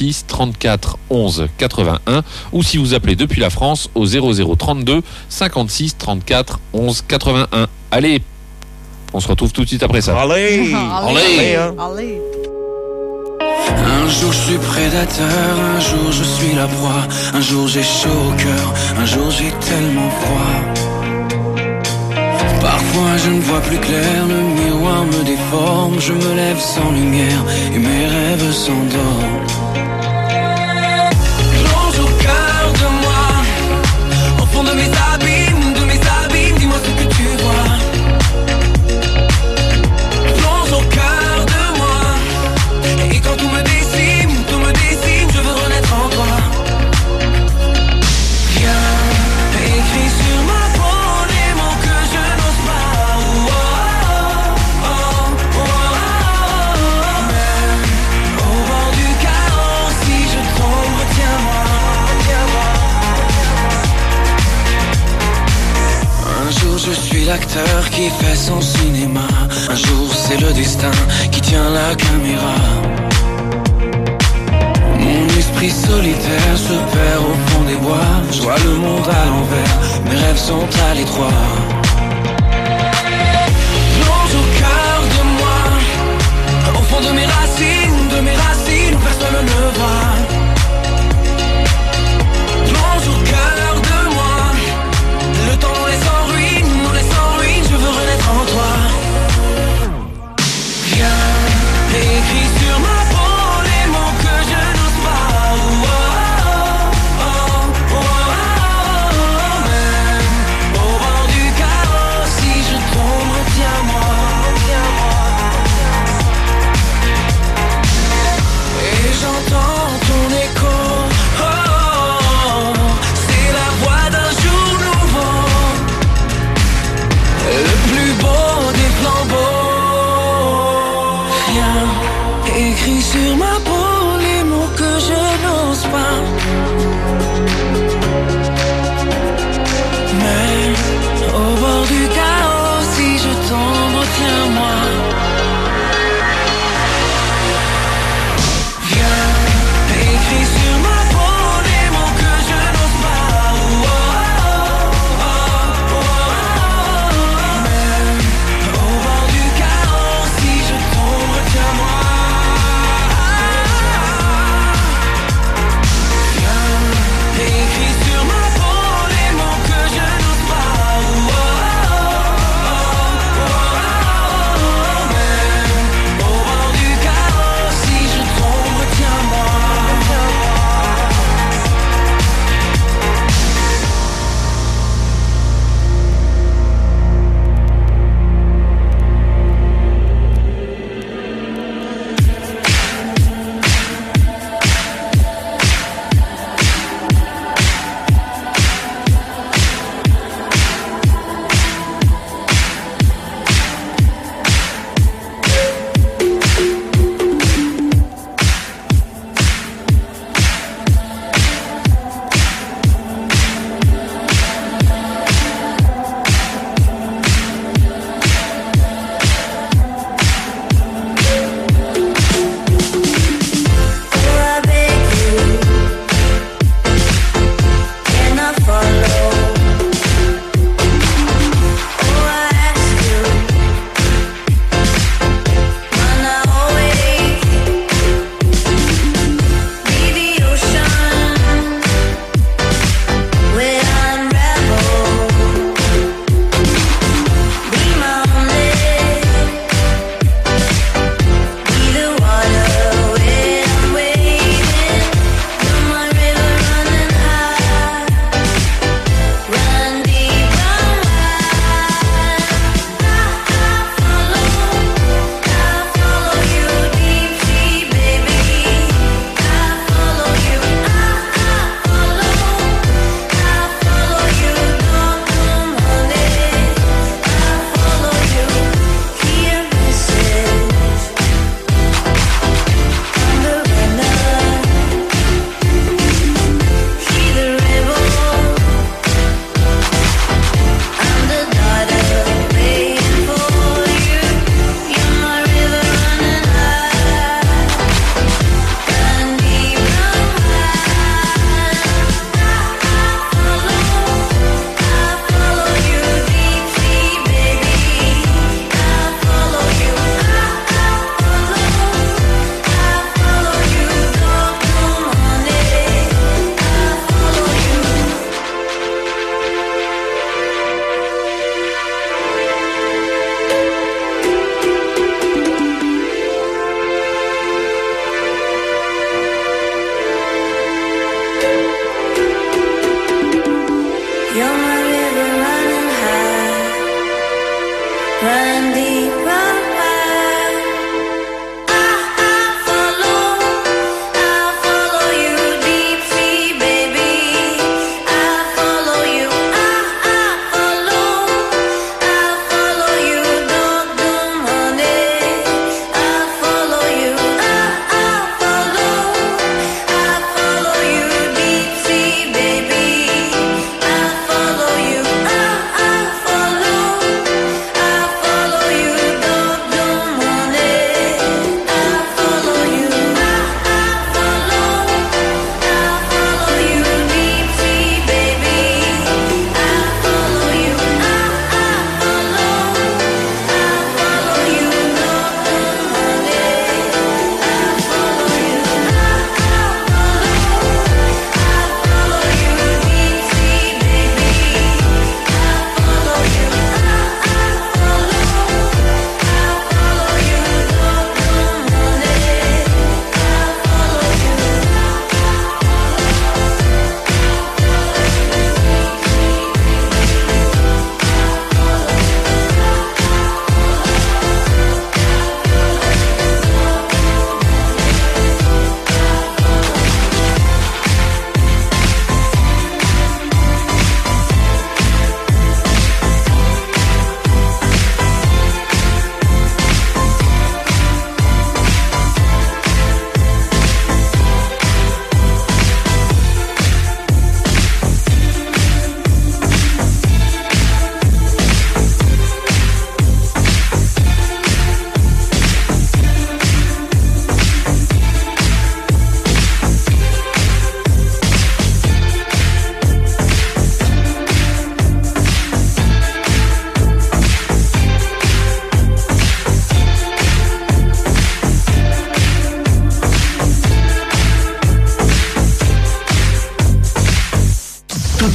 cinquante-six trente-quatre onze quatre-vingt-un ou si vous appelez depuis la France au zéro zéro trente-deux cinquante-six trente-quatre onze quatre-vingt-un. Allez, on se retrouve tout de suite après ça. Allez, allez, allez. Un jour je suis prédateur, un jour je suis la proie, un jour j'ai chaud au cœur, un jour j'ai tellement froid. Parfois je ne vois plus clair, le miroir me déforme, je me lève sans lumière et mes rêves s'endorment. Plonge au cœur de moi, au fond de mes abîmes, de mes abîmes, dis-moi ce que tu vois. Plonge au cœur de moi, et quand tout me décime, tout me décime, je veux renaître en toi. Viens, écris sur ma peau les mots que je n'ose pas. Oh, oh, oh, oh, oh. Même au bord du chaos, si je tombe, retiens-moi, retiens-moi. Un jour je suis l'acteur qui fait son cinéma, un jour c'est le destin qui tient la caméra. Mon esprit solitaire se perd au fond des bois, je vois le monde à l'envers, mes rêves sont à l'étroit. Plonge au cœur de moi, au fond de mes racines, de mes racines, personne ne voit. Plonge au cœur de moi, le temps nous laisse en ruine, nous laisse en ruine, je veux renaître en toi. Viens, écris sur ma peau les mots que je n'ose pas. Oh, oh, oh, oh, oh. Même au bord du chaos, si je tombe, retiens-moi, retiens-moi. Et j'entends ton écho, oh, oh, oh. C'est la voix d'un jour nouveau, le plus beau des flambeaux. Viens, écris sur ma peau les mots que je n'ose pas. Mais au bord du chaos, si je tombe, retiens-moi. Viens, écris sur ma peau les mots que je n'ose pas. Oh, oh, oh, oh. Mais au bord du chaos, si je tombe, retiens-moi.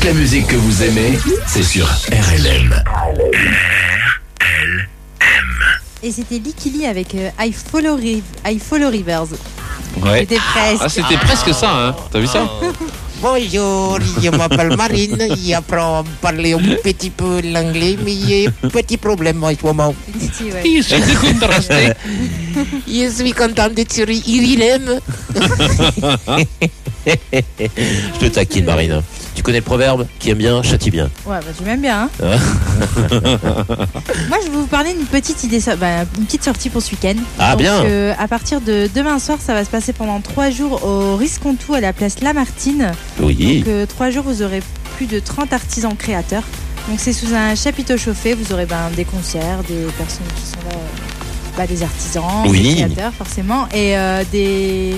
la musique que vous aimez, c'est sur R L M. Et c'était Licky Lee avec euh, I, Follow Riv- I Follow Rivers. Ouais. C'était presque. Ah, c'était presque ça, hein. T'as vu ça? Bonjour, je m'appelle Marine, j'apprends à parler un petit peu l'anglais, mais il y a un petit problème en ce moment. Petit, ouais. Je suis contrasté. Je suis content d'être sur Irilem. Je te taquine, Marine. Tu connais le proverbe qui aime bien, châtie bien. Ouais, bah tu m'aimes bien. Hein. Moi, je vais vous parler d'une petite idée, so- bah, une petite sortie pour ce week-end. Ah, Donc, bien. euh, à partir de demain soir, ça va se passer pendant trois jours au Riscontou à la place Lamartine. Oui. Donc, euh, trois jours, vous aurez plus de trente artisans créateurs. Donc, c'est sous un chapiteau chauffé. Vous aurez ben, des concerts, des personnes qui sont là, euh, bah, des artisans, Oui. des créateurs, forcément, et euh, des.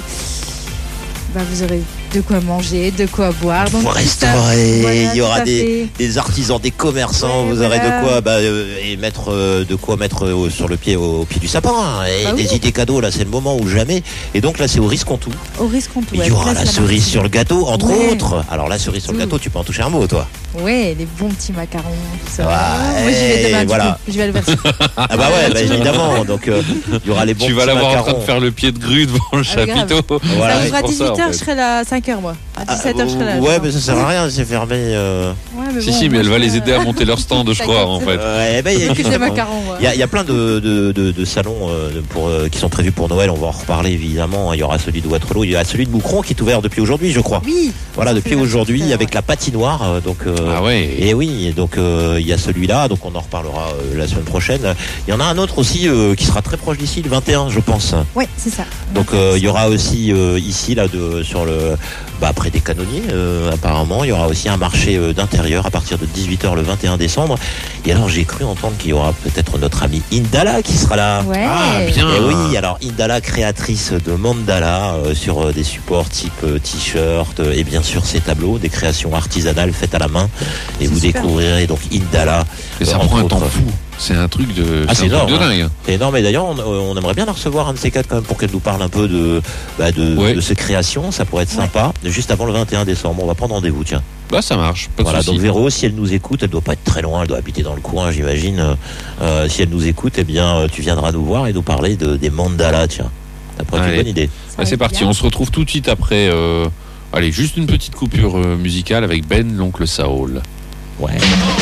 Bah, vous aurez de quoi manger, de quoi boire. Donc, Vous tout ça- restaurez, voilà, il y aura tout à des, fait. des artisans, des commerçants, Ouais, vous aurez voilà. de quoi bah, euh, et mettre euh, de quoi mettre euh, sur le pied au, au pied du sapin hein. Et Bah des oui. idées cadeaux là, c'est le moment ou jamais. Et donc là, c'est au Riscontou. Au Riscontou. Il y ouais, aura place la cerise Lamartine. sur le gâteau, entre Ouais. autres. Alors la cerise sur le Tout. gâteau, tu peux en toucher un mot, toi. Ouais, les bons petits macarons, tout ça. Ouais, Moi, j'y vais demain, du voilà. coup. Je vais à le verser. Ah bah ouais, bah, évidemment. Donc euh, il y aura les bons Tu vas petits l'avoir en train macarons. de faire le pied de grue devant le Ah, grave. chapiteau. Voilà. Ça C'est ouvre à pour ça, dix-huit heures, en fait. je serai là à cinq heures, moi. À dix-sept heures, je serai là. Ouais, mais ça sert à rien, c'est fermé. euh. Ouais, mais Si, bon, si, mais moi, elle je va serai- les aider à monter leur stand, je crois, en fait. Ouais, ben, il y a Que des justement- macarons, ouais. Il y, a, il y a plein de, de, de, de salons euh, de- pour, euh, qui sont prévus pour Noël. On va en reparler évidemment. Il y aura celui de Waterloo, il y a celui de Moucron qui est ouvert depuis aujourd'hui, je crois. Oui. Voilà, depuis aujourd'hui avec la patinoire. euh, Donc, euh, Ah ouais. Et oui, donc euh, il y a celui-là. Donc on en reparlera euh, la semaine prochaine. Il y en a un autre aussi euh, qui sera très proche d'ici, le vingt et un, je pense. Ouais, c'est ça. Donc euh, il y aura aussi euh, ici là de sur le bah, près des canonniers euh, apparemment il y aura aussi un marché euh, d'intérieur à partir de dix-huit heures le vingt et un décembre. Et alors j'ai cru entendre qu'il y aura peut-être notre amie Indala qui sera là. Ouais. Ah, bien. Et oui, alors Indala, créatrice de mandala euh, sur euh, des supports type euh, t-shirt euh, et bien sûr ces tableaux, des créations artisanales faites à la main. Et vous super. découvrirez donc Indala. Et ça euh, prend un entre temps autres. fou. C'est un truc de, Ah, c'est c'est un truc énorme, de dingue. hein. C'est énorme. Et d'ailleurs, on, on aimerait bien la recevoir un de ces quatre quand même pour qu'elle nous parle un peu de, bah, de, Ouais. de ses créations. Ça pourrait être sympa. Juste avant le vingt et un décembre, on va prendre rendez-vous. Tiens. Bah, ça marche. Pas de Voilà. souci. Donc Véro, si elle nous écoute, elle doit pas être très loin. Elle doit habiter dans le coin, j'imagine. Euh, si elle nous écoute, eh bien, euh, tu viendras nous voir et nous parler de, des mandalas. Tiens. Ça pourrait être une Allez. bonne idée. Ah, c'est parti. On se retrouve tout de suite après. euh, Allez, juste une petite coupure euh, musicale avec Ben, l'oncle Saoul. Ouais.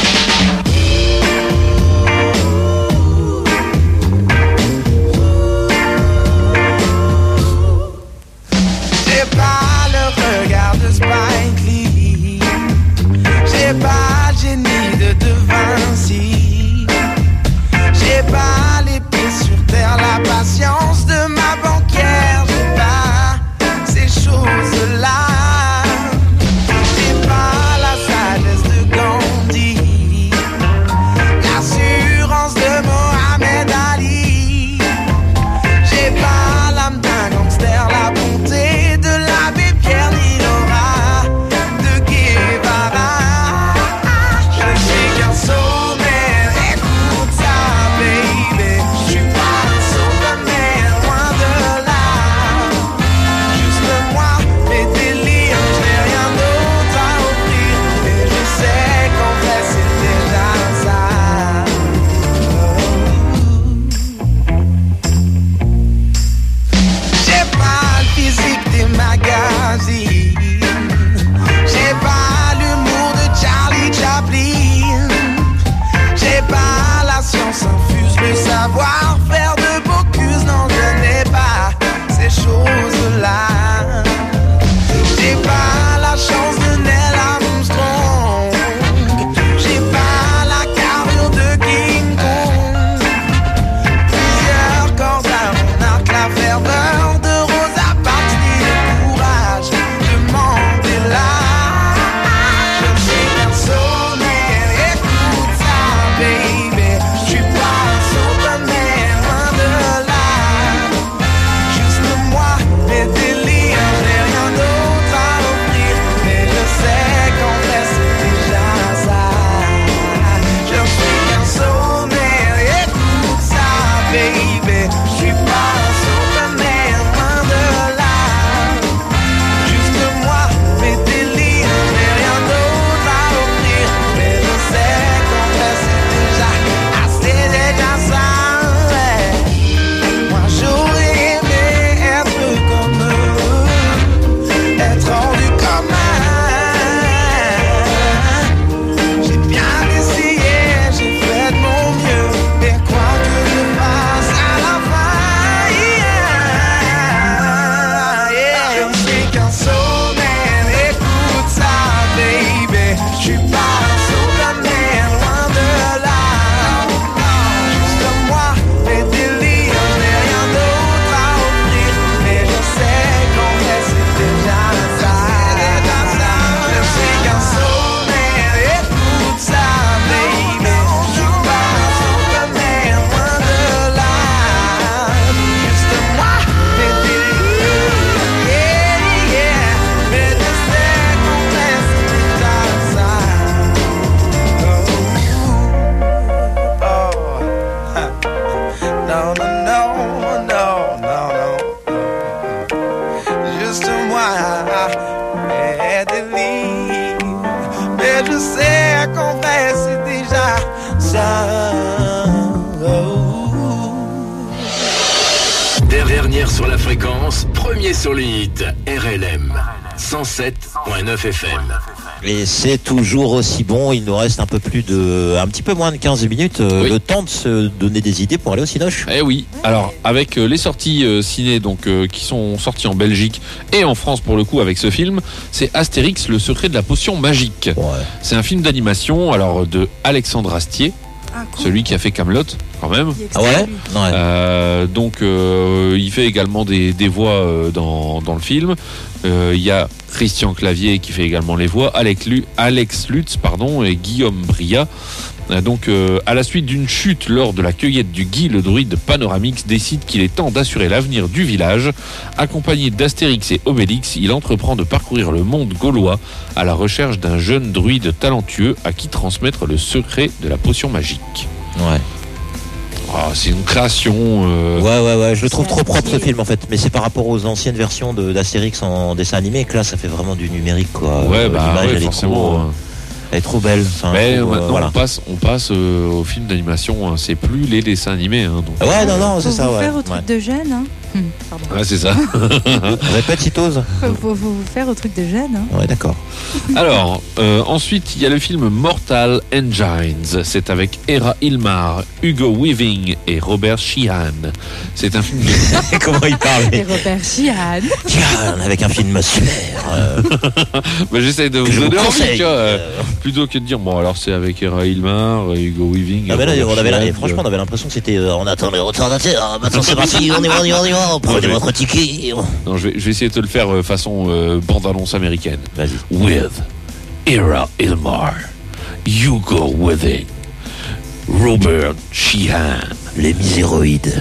J'ai pas le regard de Spike Lee. J'ai pas le génie de De Vinci. J'ai pas les pieds sur terre, la patience de ma banquière. J'ai pas ces choses-là. J'ai pas la sagesse de Gandhi. Dernière sur la fréquence, premier sur le hit, R L M, cent sept virgule neuf F M. Et c'est toujours aussi bon. Il nous reste un peu plus de, un petit peu moins de quinze minutes. Euh, Oui. Le temps de se donner des idées pour aller au Cinoche. Eh oui. Alors avec euh, les sorties euh, ciné donc euh, qui sont sorties en Belgique et en France pour le coup avec ce film, c'est Astérix, le secret de la potion magique. Ouais. C'est un film d'animation alors de Alexandre Astier, Ah, cool. celui qui a fait Kaamelott quand même. Il est Ah ouais, extra, lui. ouais. Euh, donc euh, il fait également des, des voix euh, dans, dans le film. Euh, Il y a Christian Clavier qui fait également les voix, Alex, Lu- Alex Lutz pardon, et Guillaume Bria. Euh, Donc euh, à la suite d'une chute lors de la cueillette du Guy, le druide Panoramix décide qu'il est temps d'assurer l'avenir du village. Accompagné d'Astérix et Obélix, il entreprend de parcourir le monde gaulois à la recherche d'un jeune druide talentueux à qui transmettre le secret de la potion magique. Ouais. Ah, c'est une création. euh, Ouais, ouais, ouais. Je le trouve C'est trop propre ce stylé. film en fait. Mais c'est par rapport aux anciennes versions de- d'Astérix en dessin animé que là, ça fait vraiment du numérique quoi. Ouais, Euh, bah l'image, ouais, elle, est forcément. trop, hein. elle est trop belle. Enfin, Mais je trouve, euh, maintenant, voilà. on passe, on passe euh, au film d'animation. hein. C'est plus les dessins animés. Hein, donc. Ouais, non, non, Faut c'est ça. vous Ouais. faire au truc Ouais. de jeune, hein. Hum, pardon. Ouais, c'est ça. Répète, Citose. Faut, faut- faut vous faire au truc de jeune, hein. Ouais, d'accord. Alors, euh, ensuite, il y a le film Mortal Engines. C'est avec Hera Ilmar, Hugo Weaving et Robert Sheehan. C'est un film de... Comment il parle Et Robert Sheehan. Tiens, avec un film super. euh, bah, j'essaie de que vous je vous donner envie, conseille. tu vois, euh, Euh, plutôt que de dire, bon, alors c'est avec Hera Ilmar, Hugo Weaving et Ah ben là, Robert on avait la- Sheehan. franchement, on avait l'impression que c'était. euh, on attend les retardataires. Ah, maintenant c'est parti, on y va, on y va, on y va. Prenez Ouais. votre ticket. Non, je vais, je vais essayer de te le faire euh, façon euh, bande-annonce américaine. Vas-y. With Hera Ilmar, Hugo Weaving, Robert Sheehan. Les miséroïdes.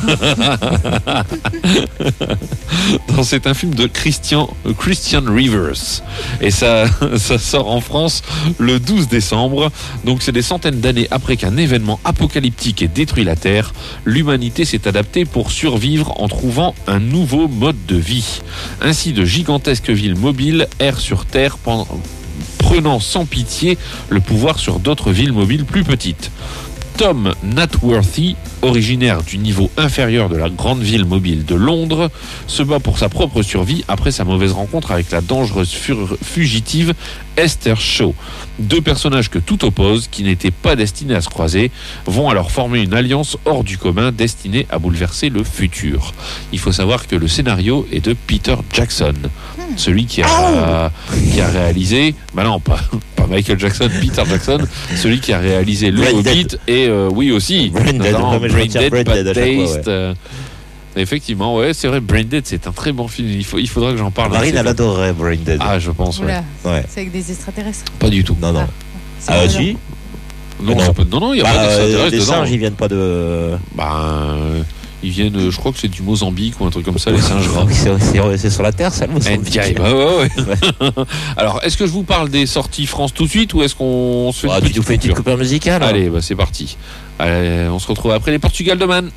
Non, c'est un film de Christian, euh, Christian Rivers. Et ça, ça sort en France le douze décembre. Donc c'est des centaines d'années après qu'un événement apocalyptique ait détruit la Terre. L'humanité s'est adaptée pour survivre en trouvant un nouveau mode de vie. Ainsi, de gigantesques villes mobiles errent sur Terre pendant, prenant sans pitié le pouvoir sur d'autres villes mobiles plus petites. Tom Natworthy, originaire du niveau inférieur de la grande ville mobile de Londres, se bat pour sa propre survie après sa mauvaise rencontre avec la dangereuse fur- fugitive Esther Shaw. Deux personnages que tout oppose, qui n'étaient pas destinés à se croiser, vont alors former une alliance hors du commun destinée à bouleverser le futur. Il faut savoir que le scénario est de Peter Jackson, celui qui a, qui a réalisé, bah non, pas, pas Michael Jackson, Peter Jackson, celui qui a réalisé Le Brain Hobbit Dead. et euh, oui aussi, Brain Dead, notamment ouais, mais je Brain retiens Dead, Brain Bad Dead à chaque fois, Taste. euh, Effectivement, ouais, c'est vrai, Brain Dead, c'est un très bon film. Il, faut, il faudra que j'en parle. Marine, C'est elle pas- adorerait Brain Dead. Ah, je pense, ouais. Oula, Ouais. c'est avec des extraterrestres. Pas du tout. Non, non. C'est Ah, pas si. Non, non. c'est pas- non, non, il n'y a Bah, pas euh, d'extraterrestres les dedans. singes, ils viennent pas de. Bah, euh, ils viennent, euh, je crois que c'est du Mozambique ou un truc comme ça, les singes gras. C'est- c'est- C'est sur la Terre, ça, le Mozambique. N T I, bah ouais, ouais. Alors, est-ce que je vous parle des sorties France tout de suite ou est-ce qu'on se fait Ah, une tu petite nous fais une petite coupure coupure musicale. Allez, bah c'est parti. Allez, on se retrouve après les Portugal de Man.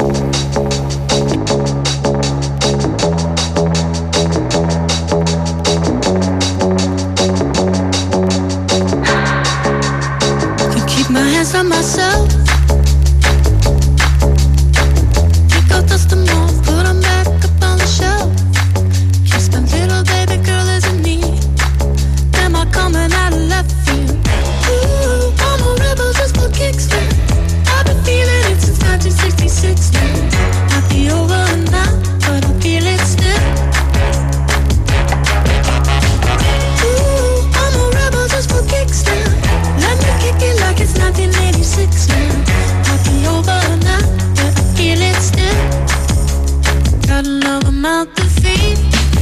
Can keep my hands on myself. Pick out dust them off, put 'em back up on the shelf. Kiss my little baby girl as in me. Am I coming out of left field? Ooh, I'm a rebel just for kicks now. I've been feeling it since nineteen sixty-six now. Might be over now, but I feel it still. Ooh, I'm a rebel just for kicks now. Let me kick it like it's nineteen eighty-six now. Might be over now, but I feel it still. Got another mouth to feed.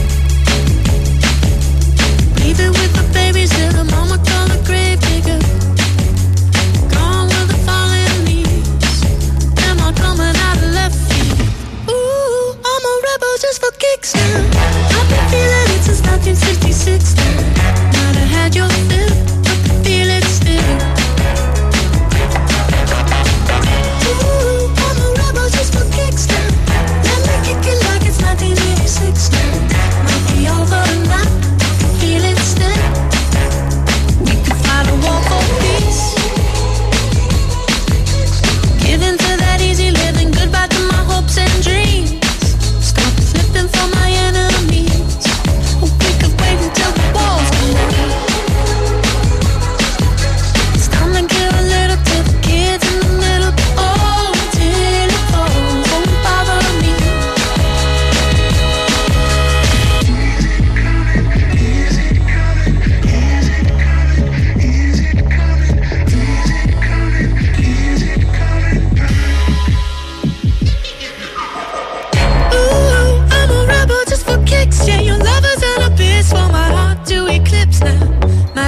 Leave it with the babies till the mama call the grave digger. Gone with the falling leaves. Am I coming out of left field? Ooh, I'm a rebel just for kicks now. I've been feeling it since nineteen sixty-six now. Might have had your fill, but I feel it still. Ooh, I'm a rebel just for kicks now. Let me kick it like it's nineteen eighty-six.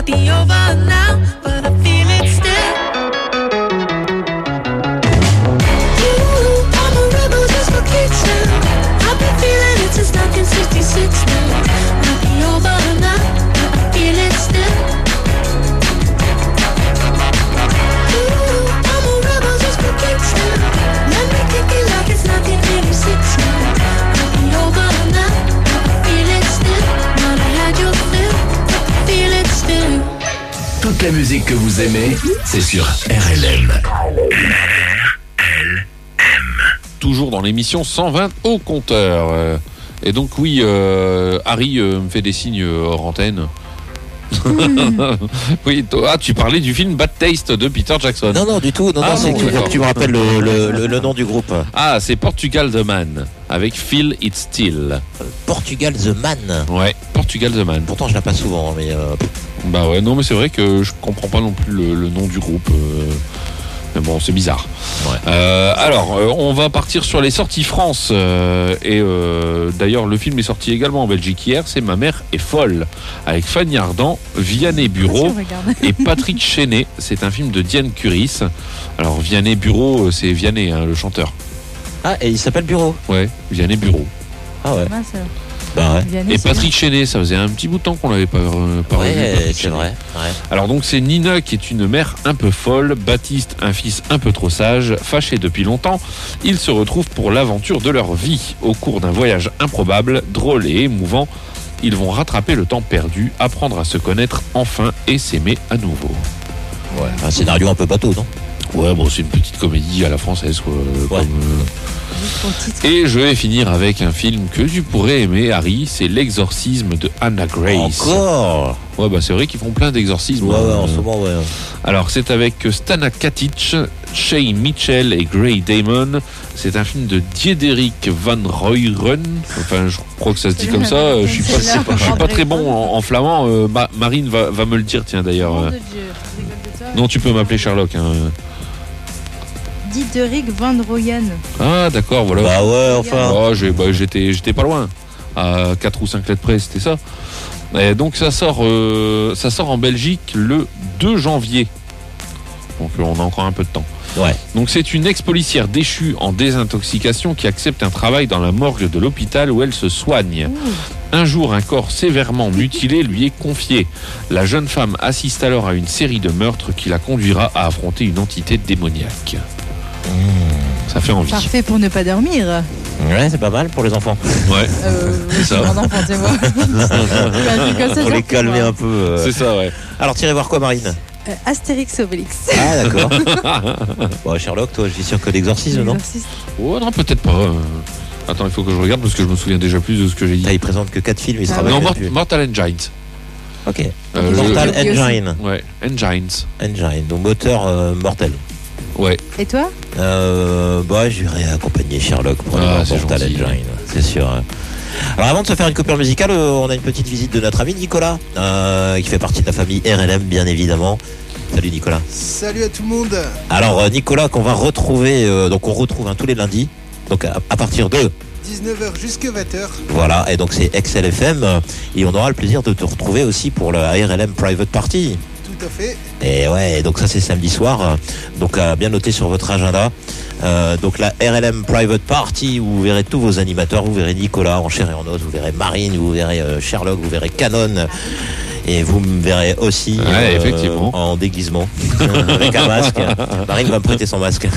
be over now, but I feel it still. Ooh, I'm a rebel just for kicks now. I've been feeling it since nineteen sixty-six now. Might be over now, but I feel it still. Ooh, I'm a rebel just for kicks now. Let me kick it like it's nineteen eighty-six now. Might be over now, but I feel it still. Might have had your fill, but I feel it still. Toute la musique que vous aimez, c'est sur R L M. Toujours dans l'émission cent vingt au compteur. Euh, Et donc oui, euh, Harry euh, me fait des signes hors antenne. Oui, toi, ah, tu parlais du film Bad Taste de Peter Jackson. Non, non, du tout. Non, Ah, non, c'est non, que d'accord. tu me rappelles le, le, le, le nom du groupe. Ah, c'est Portugal the Man avec Feel It Still. Portugal the Man. Ouais, Portugal the Man. Pourtant, je la passe souvent, mais. Euh... Bah ouais, non, mais c'est vrai que je comprends pas non plus le, le nom du groupe. euh, Mais bon, c'est bizarre. Ouais. Euh, alors, euh, on va partir sur les sorties France. euh, et euh, d'ailleurs, le film est sorti également en Belgique hier. C'est Ma mère est folle. Avec Fanny Ardant, Vianney Bureau et Patrick Chenet. C'est un film de Diane Curis. Alors, Vianney Bureau, c'est Vianney, hein, le chanteur. Ah, et il s'appelle Bureau. Ouais, Vianney Bureau. Ah ouais. Mince, alors. Bah ouais. Vianney, Et c'est Patrick Chenet, ça faisait un petit bout de temps qu'on l'avait pas, euh, pas revu. Ouais, Patrick c'est Chenet. vrai. Ouais. Alors donc c'est Nina qui est une mère un peu folle, Baptiste un fils un peu trop sage, fâchés depuis longtemps, ils se retrouvent pour l'aventure de leur vie. Au cours d'un voyage improbable, drôle et émouvant, ils vont rattraper le temps perdu, apprendre à se connaître enfin et s'aimer à nouveau. Ouais. Un scénario un peu bateau, non? Ouais, bon, c'est une petite comédie à la française, quoi. Ouais. Comme, euh, Et je vais finir avec un film que tu pourrais aimer, Harry, c'est L'exorcisme de Anna Grace. Encore? Ouais, bah c'est vrai qu'ils font plein d'exorcismes. Ouais, ouais, hein. en ce moment, ouais. Alors, c'est avec Stana Katic, Shay Mitchell et Gray Damon. C'est un film de Diederik Van Ruyren. Enfin, je crois que ça se dit comme ça. Je suis pas, C'est je suis pas très bon en, en flamand. Euh, Ma- Marine va, va me le dire, tiens, d'ailleurs. Nom Euh, de Dieu, je rigole de toi. Non, tu peux m'appeler Sherlock. hein. Diederik Van Rooyen. Ah, d'accord, voilà. Bah ouais, enfin. Oh, j'ai- bah, j'étais, j'étais pas loin. À quatre ou cinq lettres près, c'était ça. Et donc, ça sort, euh, ça sort en Belgique le deux janvier. Donc, euh, on a encore un peu de temps. Ouais. Donc, c'est une ex-policière déchue en désintoxication qui accepte un travail dans la morgue de l'hôpital où elle se soigne. Un jour, un corps sévèrement mutilé lui est confié. La jeune femme assiste alors à une série de meurtres qui la conduira à affronter une entité démoniaque. Ça fait envie. Parfait pour ne pas dormir. Ouais, c'est pas mal pour les enfants. Ouais. Euh, C'est ça. Mon enfant, c'est moi. Comme ça, Pour les ça, calmer moi. un peu. euh. C'est ça, ouais. Alors, tirez voir quoi, Marine? Euh, Astérix Obélix. Ah, d'accord. Bon, Sherlock, toi, je suis sûr que l'exorcisme, non? L'exorciste. Oh non, peut-être pas. Euh, Attends, il faut que je regarde parce que je me souviens déjà plus de ce que j'ai dit. Là, il présente que quatre films, il se Ah rappelle Non, même Mort- plus. Mortal Engines. Ok. Euh, Mortal je- Engine. Ouais, Engines. Engine, donc moteur euh, mortel. Ouais. Et toi? Euh, bah, j'irai accompagner Sherlock pour aller Ah, voir c'est Mortal gentil. Engine, c'est sûr. hein. Alors, avant de se faire une coupure musicale, euh, on a une petite visite de notre ami Nicolas, euh, qui fait partie de la famille R L M, bien évidemment. Salut Nicolas. Salut à tout le monde. Alors, euh, Nicolas, qu'on va retrouver, euh, donc on retrouve hein, tous les lundis, donc à, à partir de. dix-neuf heures jusqu'à vingt heures. Voilà, et donc c'est X L F M, euh, et on aura le plaisir de te retrouver aussi pour la R L M Private Party. Tout à fait. Et ouais, donc ça c'est samedi soir, donc à bien noter sur votre agenda. Euh, donc la R L M Private Party où vous verrez tous vos animateurs, vous verrez Nicolas en chair et en os, vous verrez Marine, vous verrez euh, Sherlock, vous verrez Canon. Et vous me verrez aussi Ouais, euh, effectivement. en déguisement avec un masque. Marine va me prêter son masque.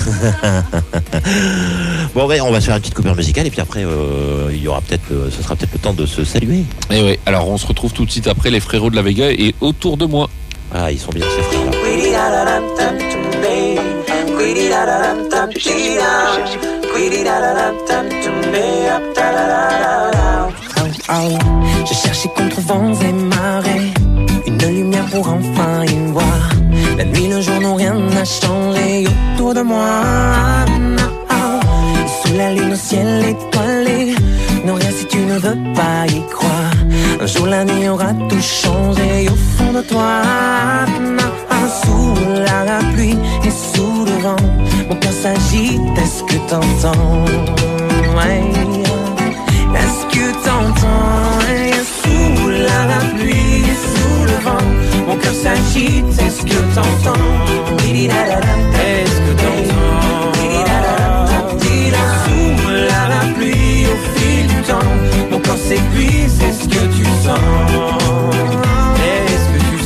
Bon, ouais, on va se faire une petite coupure musicale et puis après, euh, il y aura peut-être, euh, ce sera peut-être le temps de se saluer. Et ouais, alors on se retrouve tout de suite après les frérots de la Vega et autour de moi. Ah, ils sont bien ces frères-là. Je cherchais contre vents et marées une lumière pour enfin y voir. La nuit, le jour n'ont rien à changer autour de moi. Sous la lune, au ciel étoilé, non rien si tu ne veux pas y croire. Un jour la nuit aura tout changé au fond de toi. Sous la pluie et sous le vent, mon cœur s'agite, est-ce que t'entends? Ouais. Est-ce que t'entends? Sous la pluie et sous le vent, mon cœur s'agite. s'épuise, est-ce que tu sens? Est-ce que tu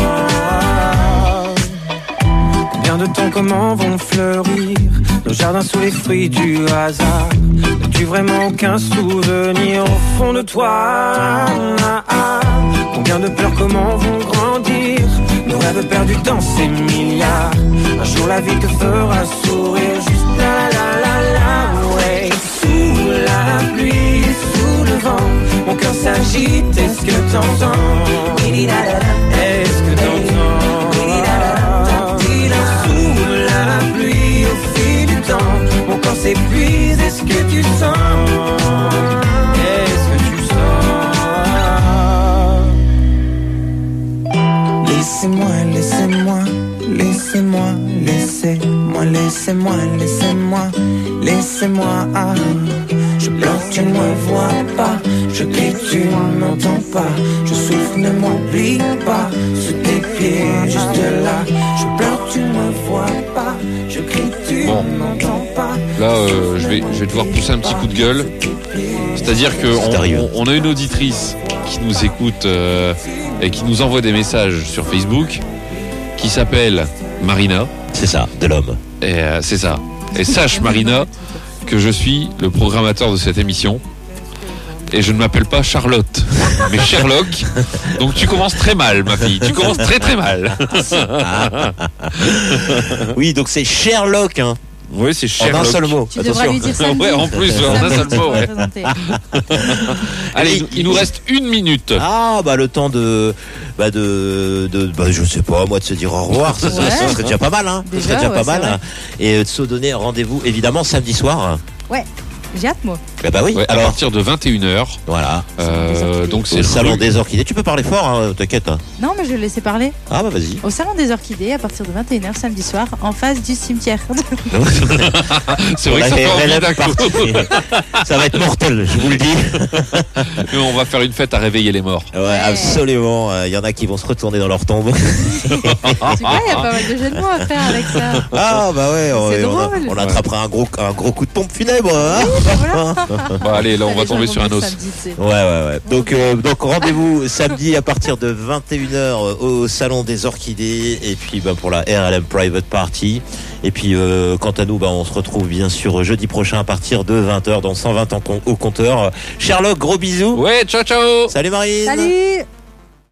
sens? Combien de temps, comment vont fleurir nos jardins sous les fruits du hasard? N'as-tu vraiment aucun souvenir au fond de toi? Ah, ah. Combien de pleurs, comment vont grandir nos rêves perdus dans ces milliards? Un jour la vie te fera sourire, juste la la la la, ouais. Sous la pluie, sous le vent, mon cœur s'agite, est-ce que t'entends? Est-ce que t'entends? Sous la pluie, au fil du temps, mon corps s'épuise, est-ce que tu sens? Est-ce que tu sens? Laissez-moi, laissez-moi, laissez-moi, laissez-moi, laissez-moi, laissez-moi, laissez-moi, ah. Je pleure, tu ne me vois pas, je crie, tu ne m'entends pas, je souffre, ne m'oublie pas, sous tes pieds, juste là. Je pleure, tu ne me vois pas, je crie, tu Bon. ne m'entends pas. Là, euh, je, vais, je vais devoir pousser un petit coup de gueule. C'est-à-dire qu'on on, on a une auditrice qui nous écoute euh, et qui nous envoie des messages sur Facebook, qui s'appelle Marina. C'est ça, de l'homme. Et euh, c'est ça. Et sache, Marina, que je suis le programmateur de cette émission. Et je ne m'appelle pas Charlotte, mais Sherlock. Donc tu commences très mal, ma fille. Tu commences très très mal. Oui, donc c'est Sherlock, hein. Oui, c'est Sherlock. En un seul mot. Tu devras lui dire samedi. Ouais, en plus, Samedi, en un seul tu mot. devras Ouais. présenter. Allez, il, il nous reste une minute. Ah, bah le temps de, bah de, de, bah je sais pas, moi de se dire au revoir, ça, ça- Ouais. ça serait déjà pas mal, hein. Déjà, ça serait déjà ouais, pas c'est mal, vrai. hein. Et de se donner rendez-vous évidemment samedi soir. Ouais, j'ai hâte, moi. Bah, bah oui. Ouais, à Alors, partir de vingt et une heures. voilà. Euh, donc c'est Au salon rue- des orchidées. Tu peux parler fort, hein, t'inquiète. hein. Non, mais je vais le laisser parler. Ah bah vas-y. Au Salon des Orchidées, à partir de vingt et une heures samedi soir, en face du cimetière. C'est vrai que ça On a fait envie R L M d'un coup. parti. Ça va être mortel, je vous le dis. Mais on va faire une fête à réveiller les morts. Ouais, absolument. Il y en a qui vont se retourner dans leur tombe. Tu vois, il y a pas mal de jeux de mots à faire avec ça. Ah bah ouais, on, C'est on a- drôle. on attrapera un gros, un gros coup de pompe funèbre. Hein. Bon, allez, là, on va Les gens tomber vont sur un venir os. samedi, tu sais. Ouais, ouais, ouais. Donc, euh, donc rendez-vous samedi à partir de vingt et une heures au Salon des Orchidées. Et puis bah, pour la R L M Private Party. Et puis euh, quant à nous, bah, on se retrouve bien sûr jeudi prochain à partir de vingt heures dans cent vingt ans au compteur. Sherlock, gros bisous. Ouais, ciao, ciao. Salut Marine. Salut!